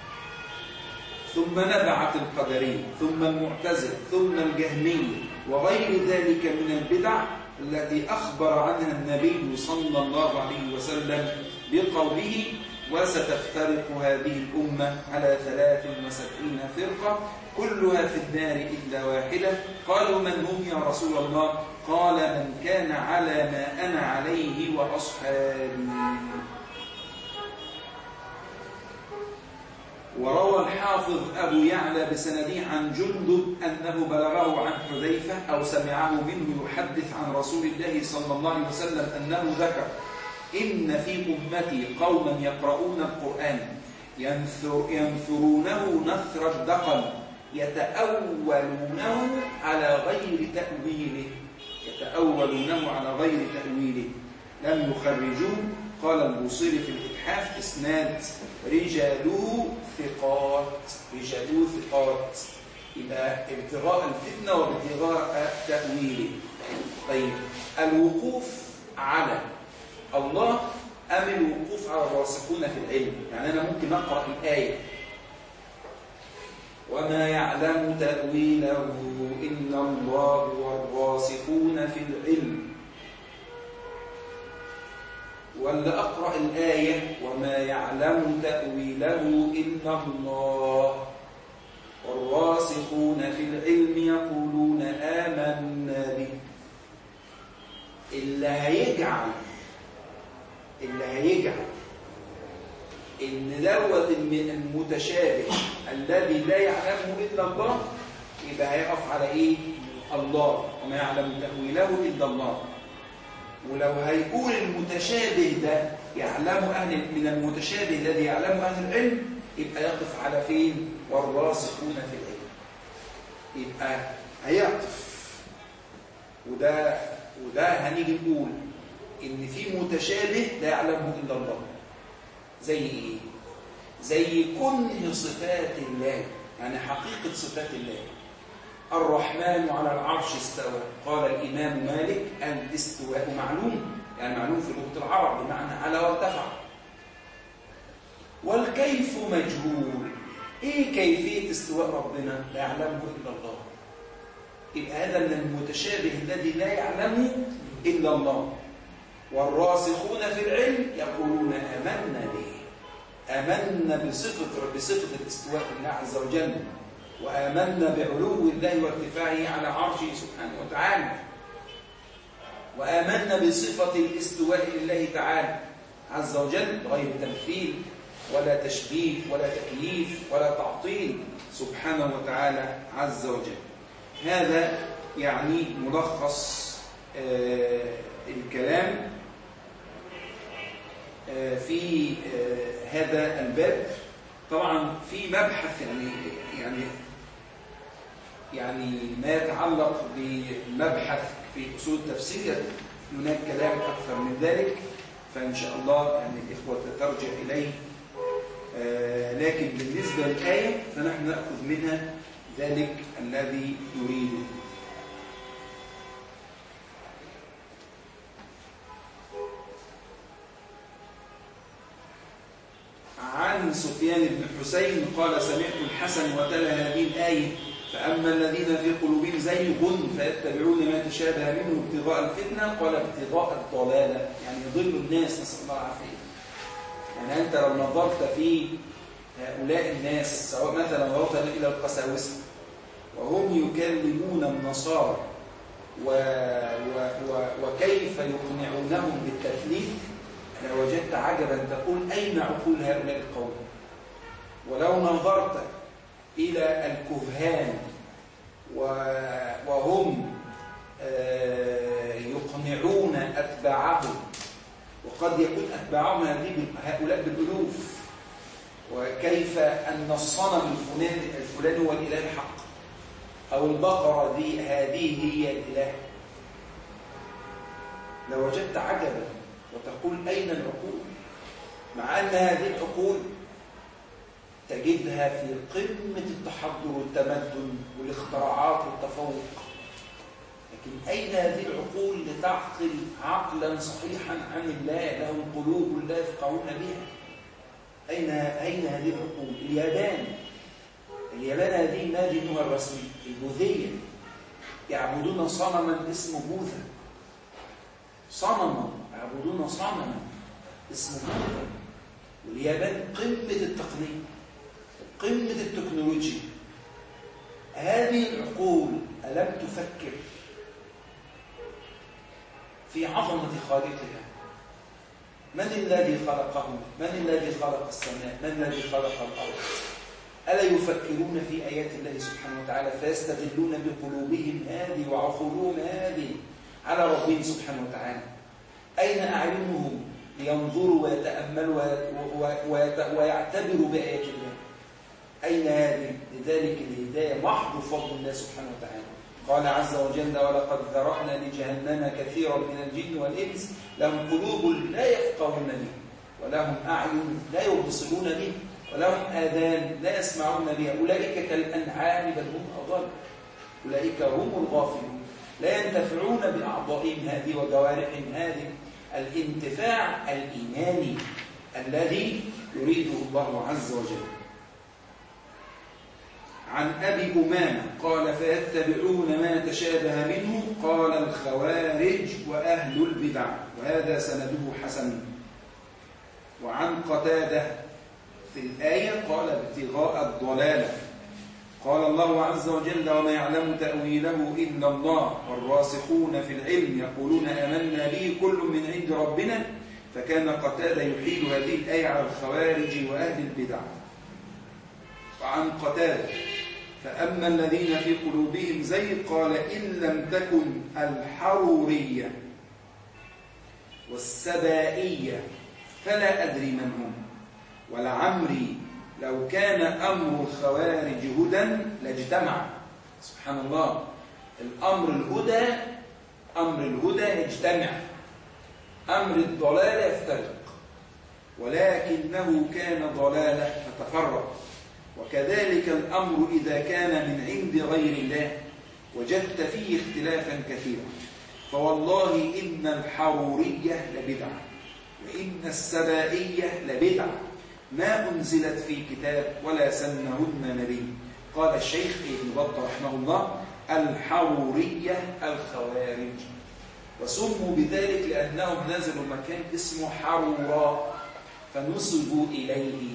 ثم نبعت القدرية، ثم المعتزلة، ثم الجهمية، وغير ذلك من البدع التي أخبر عنها النبي صلى الله عليه وسلم بقوله: وستفترق هذه الأمة على ثلاث وسبعين فرقة كلها في النار إلا واحدة. قالوا: من هم يا رسول الله؟ قال: من كان على ما أنا عليه وأصحابي. وروى الحافظ أبو يعلى بسنده عن جندب أنه بلغه عن حذيفة أو سمعه منه يحدث عن رسول الله صلى الله عليه وسلم أنه ذكر: إن في أمتي قوما يقرؤون القرآن ينثر ينثرونه نثر الدقل، يتأولونه على غير تأويله يتأولونه على غير تأويله لم يخرجوه. قال البوصيري في الإتحاف: إسناد رجاله ثقات، رجاله ثقات، إلى ابتغاء الفتنة وابتغاء تأويله. طيب، الوقوف على الله أم الوقوف على الراسخون في العلم؟ يعني أنا ممكن أقرأ الآية وما يعلم تأويله إلا الله والراسخون في العلم، ولا أقرأ الآية وما يعلم تأويله إلا الله والراسخون في العلم يقولون آمنا به. اللي هيجعل اللي هيجعل إن دوت المتشابه الذي لا يعلمه إلا الله يبقى هيقف على إيه؟ الله وما يعلم تأويله إلا الله. ولو هيقول المتشابه ده يعلم أهل من المتشابه الذي يعلمه أهل العلم يبقى يقف على فين؟ والراسخون في العلم. يبقى هيعطف. وده وده هنيجي نقول إن في متشابه لا يعلمه إلا الله. زي إيه؟ زي كنه صفات الله، يعني حقيقة صفات الله. الرحمن على العرش استوى، قال الإمام مالك الاستواء معلوم، يعني معلوم في لغة العرب بمعنى على وارتفع. والكيف مجهول. إيه كيفية استواء ربنا؟ لا يعلمه إلا الله. يبقى هذا من المتشابه الذي لا يعلمه إلا الله. والراسخون في العلم يقولون آمنا به، آمنا بصفة بصفة الاستواء لله عز وجل، وآمنا بعلو الله وارتفاعه على عرشه سبحانه وتعالى، وآمنا بصفة الاستواء لله تعالى عز وجل غير تمثيل ولا تشبيه ولا تكييف ولا تعطيل سبحانه وتعالى عز وجل. هذا يعني ملخص آه الكلام آه في آه هذا الباب. طبعا في مبحث يعني يعني يعني ما يتعلق بمبحث في أصول التفسير هناك كلام أكثر من ذلك، فإن شاء الله يعني الإخوة ترجع إليه. آه لكن بالنسبة للآية فنحن نأخذ منها ذلك الذي نريده. عن سفيان بن حسين قال سمعت الحسن وتلا هذه الآية فأما الذين في قلوبهم زيغ فيتبعون ما تشابه منه ابتغاء الفتنة قال ابتغاء الضلالة، يعني يضل الناس، نسأل الله العافية. يعني أنت لو نظرت في هؤلاء الناس سواء مثلا نظرت إلى القساوسة وهم يكلمون النصارى و... و... و... وكيف يقنعونهم بالتثليث لوجدت عجبا تقول أين عقول هؤلاء القوم. ولو نظرت إلى الكهان وهم يقنعون أتباعهم، وقد يكون أتباعهم هؤلاء بالألوف، وكيف أن الصنم الفلاني هو الإله الحق أو البقرة دي هذه هي الإله، لوجدت عجبا وتقول أين العقول؟ مع أن هذه العقول تجدها في قمة التحضر والتمدن والاختراعات والتفوق، لكن أين هذه العقول لتعقل عقلا صحيحا عن الله لهم قلوب لا يفقهون بها؟ أين أين هذه العقول؟ اليابان اليابان هذه ما دينها الرسمي البوذية، يعبدون صنما اسمه بوذا، صنما يعبدون صنما اسمه بوذا. واليابان قمة التقنية قمة التكنولوجيا. هذه العقول ألم تفكر في عظمة خالقها؟ من الذي خلقه؟ من الذي خلق السماء؟ من الذي خلق الأرض؟ ألا يفكرون في آيات الله سبحانه وتعالى فيستدلون بقلوبهم هذه وعقولهم هذه على ربهم سبحانه وتعالى؟ أين أعينهم لينظروا ويتأملوا ويعتبروا بآيات الله؟ أين هذه؟ لذلك الهداية محض فضل الله سبحانه وتعالى. قال عز وجل ولقد ذرأنا لجهنم كثيرا من الجن والإنس لهم قلوب لا يفقهون بها ولهم أعين لا يبصرون بها ولهم آذان لا يسمعون بها أولئك كالأنعام بل هم أضل أولئك هم الغافلون لا ينتفعون بأعضائهم هذه وجوارحهم هذه الانتفاع الإيماني الذي يريده الله عز وجل. عن أبي أمامة قال فيتبعون ما تشابه منه قال الخوارج وأهل البدع، وهذا سنده حسن. وعن قتادة في الآية قال ابتغاء الضلالة، قال الله عز وجل وما يعلم تأويله إلا الله والراسخون في العلم يقولون آمنا به كل من عند ربنا. فكان قتادة يحيل هذه الآية على الخوارج وأهل البدع. وعن قتادة فأما الذين في قلوبهم زيغ قال إن لم تكن الحرورية والسبائية فلا أدري من هم، ولعمري لو كان أمر الخوارج هدى لاجتمع. سبحان الله، الأمر الهدى أمر الهدى يجتمع، أمر الضلال يفترق، ولكنه كان ضلالة فتفرق. وكذلك الأمر إذا كان من عند غير الله وجدت فيه اختلافا كثيرا. فوالله إن الحرورية لبدعة وإن السبائية لبدعة ما أنزلت في كتاب ولا سنهن نبي. قال الشيخ ابن بطة رحمه الله الحرورية الخوارج، وسموا بذلك لأنهم نزلوا مكان اسمه حرورا فنسبوا إليه.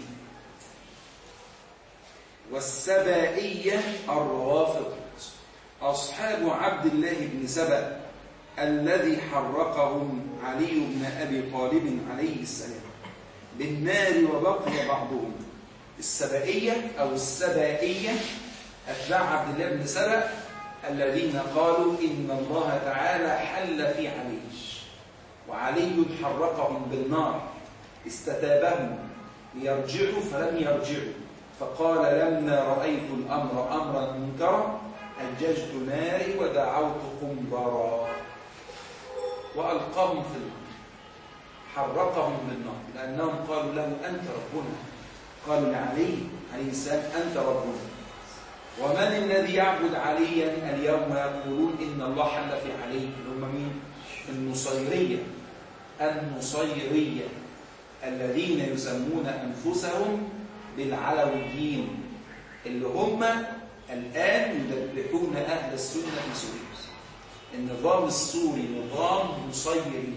والسبائية الروافض أصحاب عبد الله بن سبأ الذي حرقهم علي بن أبي طالب عليه السلام بالنار وبقي بعضهم. السبائية أو السبائية أتباع عبد الله بن سبأ الذين قالوا إن الله تعالى حل في علي وعلي حرقهم بالنار، استتابهم ليرجعوا فلم يرجعوا، فقال لما رأيت الأمر أمرا منكرا أججت ناري ودعوت قنبرا وألقاهم في النار، حرقهم بالنار لأنهم قالوا له أنت ربنا. قالوا لعلي عليه السلام أنت ربنا. ومن الذي يعبد عليا اليوم يقولون إن الله حل في علي؟ هم مين؟ النصيرية النصيرية الذين يسمون أنفسهم بالعلويين، اللي هم الآن يدبحون أهل السنة في سوريا. النظام السوري نظام نصيري،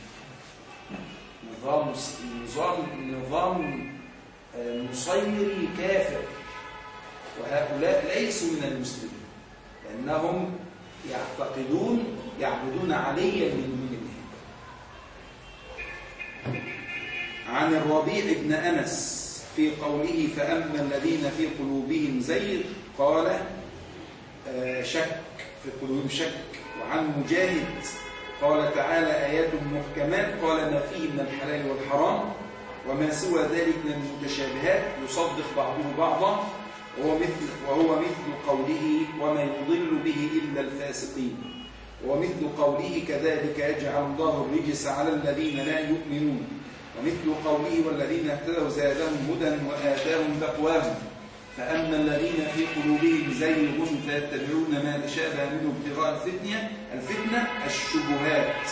نظام نظام نظام نصيري كافر، وهؤلاء ليسوا من المسلمين لأنهم يعتقدون يعبدون عليا من دون الله. عن الربيع بن أنس في قوله فأما الذين في قلوبهم زيغ قال شك، في قلوبهم شك. وعن مجاهد قال تعالى آيات محكمات قال ما فيه من الحلال والحرام وما سوى ذلك من المتشابهات يصدق بعضه بعضا وهو مثل, وهو مثل قوله وما يضل به إلا الفاسقين، ومثل قوله كذلك يجعل الله الرجس على الذين لا يؤمنون، ومثل قوله والذين اهتدوا زادهم هدى وآتاهم تقواهم. فأما الذين في قلوبهم زيغ فيتبعون ما تشابه منه ابتغاء الفتنة الفتنة الشبهات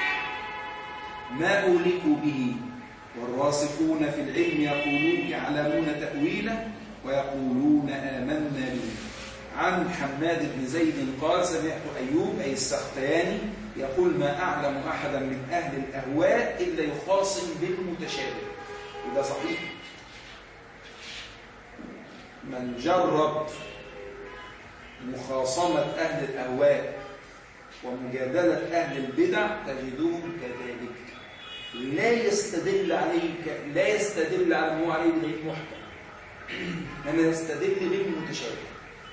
ما أولئوا به والراسخون في العلم يقولون يعلمون تأويله ويقولون آمنا به. عن حماد بن زيد قال سمعت أيوب أي السختياني يقول ما أعلم أحدا من أهل الأهواء إلا يخاصم بالمتشابه. وده صحيح، من جرب مخاصمة أهل الأهواء ومجادلة أهل البدع تجدوهم كذلك لا يستدل عليك لا يستدل على ما هو عليه دليل محكم، إنما يستدل بالمتشابه.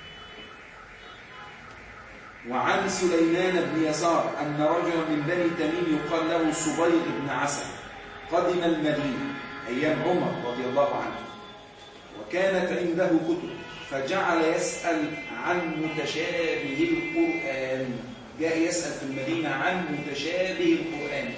وعن سليمان بن يسار أن رجلا من بني تميم يقال له صبيغ بن عسل قدم المدينة أيام عمر رضي الله عنه، وكانت عنده كتب فجعل يسأل عن متشابه القرآن. جاء يسأل في المدينة عن متشابه القرآن،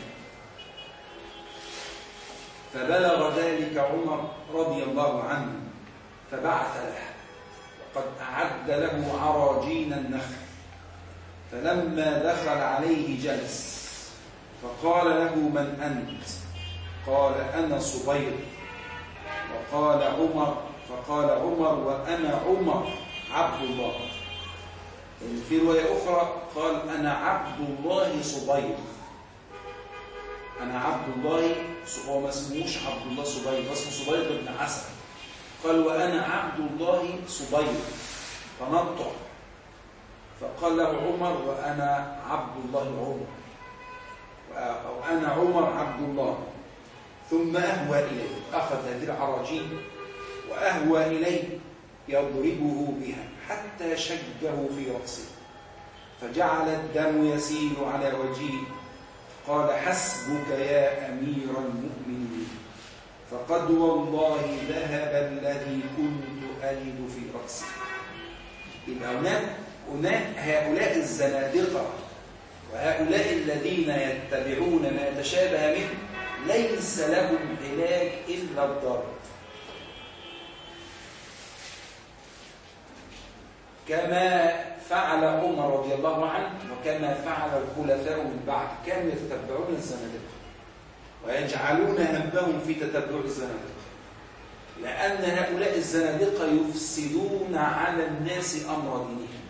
فبلغ ذلك عمر رضي الله عنه فبعث له، وقد أعد له عراجين النخل، فلما دخل عليه جلس فقال له: من أنت؟ قال: أنا صبيغ. وقال عمر فقال عمر: وأنا عمر عبد الله. في رواية أخرى قال: أنا عبد الله صبيغ. أنا عبد الله، هو ما اسموش عبد الله صبيغ، اسمه صبيغ بن عسل. قال: وأنا عبد الله صبيغ، تنطع. فقال له عمر: وأنا عبد الله عمر، أو أنا عمر عبد الله. ثم أهوى إليه، أخذ هذه العراجين وأهوى إليه يضربه بها حتى شجه في رأسه، فجعل الدم يسيل على وجهه. قال: حسبك يا أمير المؤمنين، فقد والله ذهب الذي كنت أجد في رأسي. يبقى هناك هناك هؤلاء الزنادقة وهؤلاء الذين يتبعون ما يتشابه منه ليس لهم علاج إلا الضرب، كما فعل عمر رضي الله عنه وكما فعل الخلفاء من بعد. كانوا يتتبعون الزنادقة ويجعلون همهم في تتبع الزنادقة، لأن هؤلاء الزنادقة يفسدون على الناس أمر دينهم.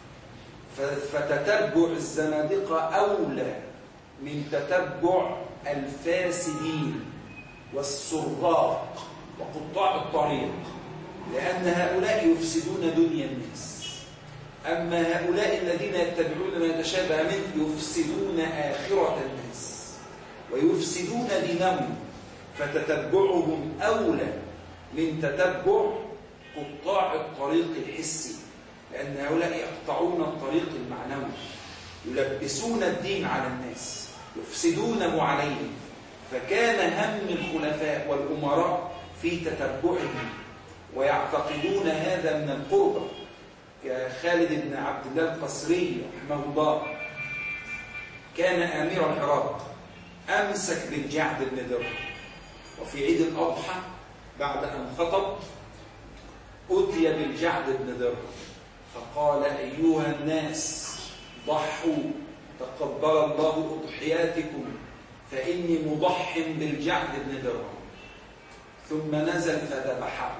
فتتبع الزنادقة أولى من تتبع الفاسدين والسراق وقطاع الطريق، لأن هؤلاء يفسدون دنيا الناس. أما هؤلاء الذين يتبعون ما يتشابه منه يفسدون آخرة الناس ويفسدون دينهم، فتتبعهم أولى من تتبع قطاع الطريق الحسي، لأن هؤلاء يقطعون الطريق المعنوي، يلبسون الدين على الناس، يفسدونه عليهم. فكان هم الخلفاء والأمراء في تتبعهم ويعتقدون هذا من القربة، كخالد بن عبد الله القسري رحمه الله، كان أمير العراق، أمسك بالجعد بن درهم، وفي عيد الأضحى بعد أن خطب أتي بالجعد بن درهم فقال: أيها الناس ضحوا، تقبل الله أضحياتكم، فإني مضح بالجعد بن درهم. ثم نزل فذبحه.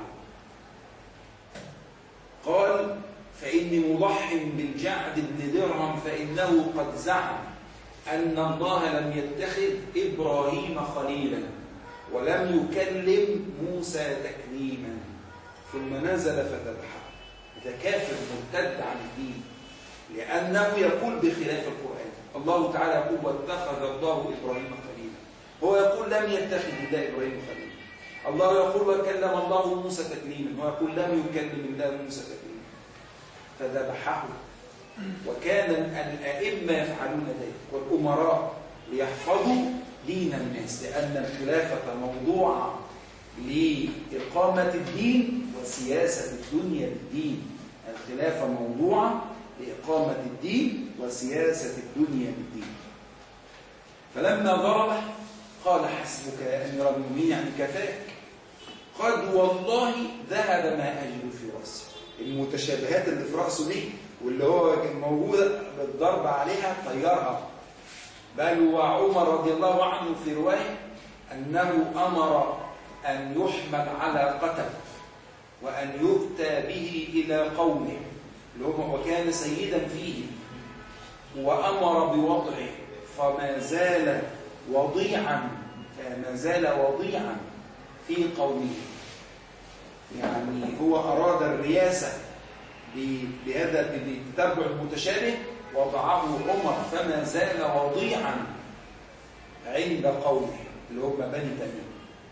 قال: فإني مضح بالجعد بن درهم فإنه قد زعم أن الله لم يتخذ إبراهيم خليلا ولم يكلم موسى تكليما. ثم نزل فذبحه. هذا كافر مرتد عن الدين، لأنه يقول بخلاف القرآن. الله تعالى يقول: واتخذ الله إبراهيم خليلا، هو يقول لم يتخذ الله إبراهيم خليلا. الله يقول: وكلم الله موسى تكليما، هو يقول لم يكلم الله موسى تكليما. فذبحه. وكان الأئمة يفعلون ذلك والأمراء ليحفظوا دين الناس، لأن الخلافة موضوعة لإقامة الدين وسياسة الدنيا بالدين. الخلافة موضوعة لإقامة الدين وسياسة الدنيا بالدين. فلما ضربه قال: حسبك يا أمير المؤمنين، يعني كفاك، قد والله ذهب ما أجد في رأسي. المتشابهات اللي في رأسه دي واللي هو كان موجودة بالضرب عليها طيرها. بل وعمر رضي الله عنه في رواية أنه أمر أن يحمل على قتل وأن يؤتى به إلى قومه، وكان سيدا فيه، وأمر بوضعه، فما زال وضيعا فما زال وضيعا في قومه. يعني هو أراد الرياسة بهذا بالتتبع المتشابه، وضعه عمر فما زال وضيعا عند قومه اللي هم بني تميم.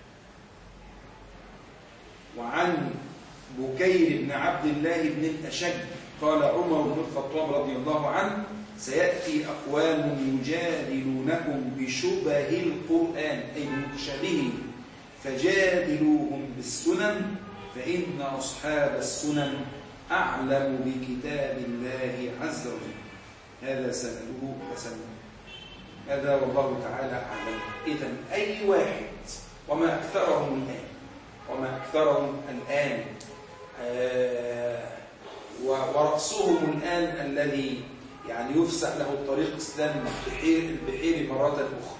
وعن بكير بن عبد الله بن الأشج قال عمر بن الخطاب رضي الله عنه: سيأتي أقوام يجادلونكم بشبه القرآن، أي متشابهه، فجادلوهم بالسنن، فإن أصحاب السنن أعلم بكتاب الله عز وجل. هذا سنده وسنده. هذا والله تعالى أعلم. إذن أي واحد، وما أكثرهم الآن وما أكثرهم الآن آه ورأسهم الآن الذي يعني يفسح له الطريق إسلام بحير البحير مرة أخرى،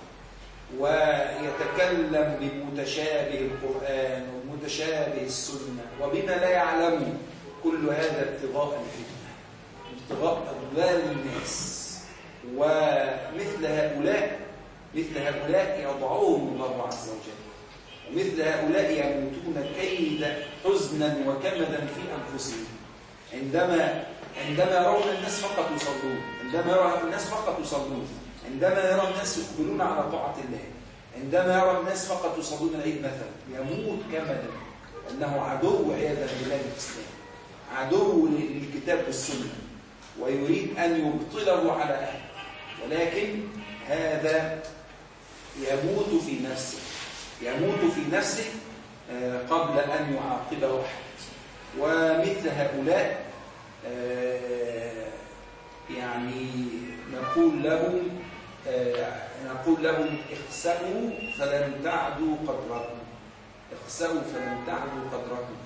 ويتكلم بمتشابه القرآن ومتشابه السنة وبما لا يعلمه، كل هذا ابتغاء الفتنة، ابتغاء أضلال الناس. ومثل هؤلاء مثل هؤلاء يضعهم الله عز وجل، ومثل هؤلاء يموتون كيدا حزنا وكمدا في أنفسهم، عندما عندما يرون الناس فقط يصلون، عندما يرى الناس فقط يصلون، عندما يرى الناس يقبلون على طاعة الله، عندما يرى الناس فقط يصلون العيد مثلا، يموت كمدا، أنه عدو عياذا بالله الإسلام، عدو للكتاب والسنة، ويريد أن يبطله على أهله، ولكن هذا يموت في نفسه يموت في نفسه قبل أن يعاقبه أحد. ومثل هؤلاء يعني نقول لهم نقول لهم اخسأوا فلن تعدوا قدركم، اخسأوا فلن تعدوا قدركم.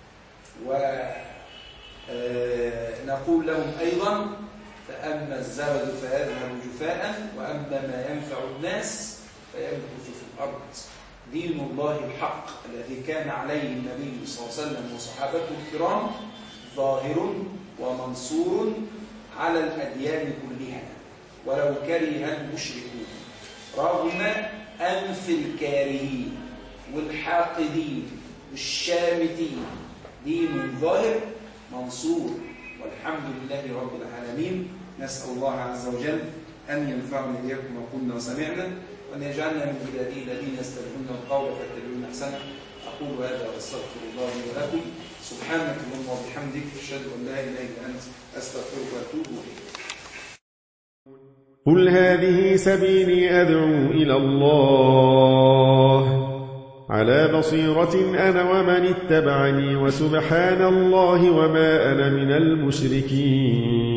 ونقول لهم أيضا فأما الزبد فيذهب جفاء، وأما ما ينفع الناس فيمكث في الأرض. دين الله الحق الذي كان عليه النبي صلى الله عليه وسلم وصحابته الكرام ظاهر ومنصور على الأديان كلها ولو كره المشركون، رغم أنف الكارهين والحاقدين والشامتين. دين ظاهر منصور، والحمد لله رب العالمين. نسأل الله عز وجل أن ينفعنا إياكم ما قلنا وسمعنا، وأن يجعلنا من عباده الذين يستمعون القول فيتبعون أحسنه. أقول هذا وأستغفر الله لي ولكم. سبحانك اللهم وبحمدك، أشهد أن لا إله إلا أنت، أستغفرك وأتوب إليك. قل هذه سبيلي أدعو إلى الله على بصيرة أنا ومن اتبعني، وسبحان الله وما أنا من المشركين.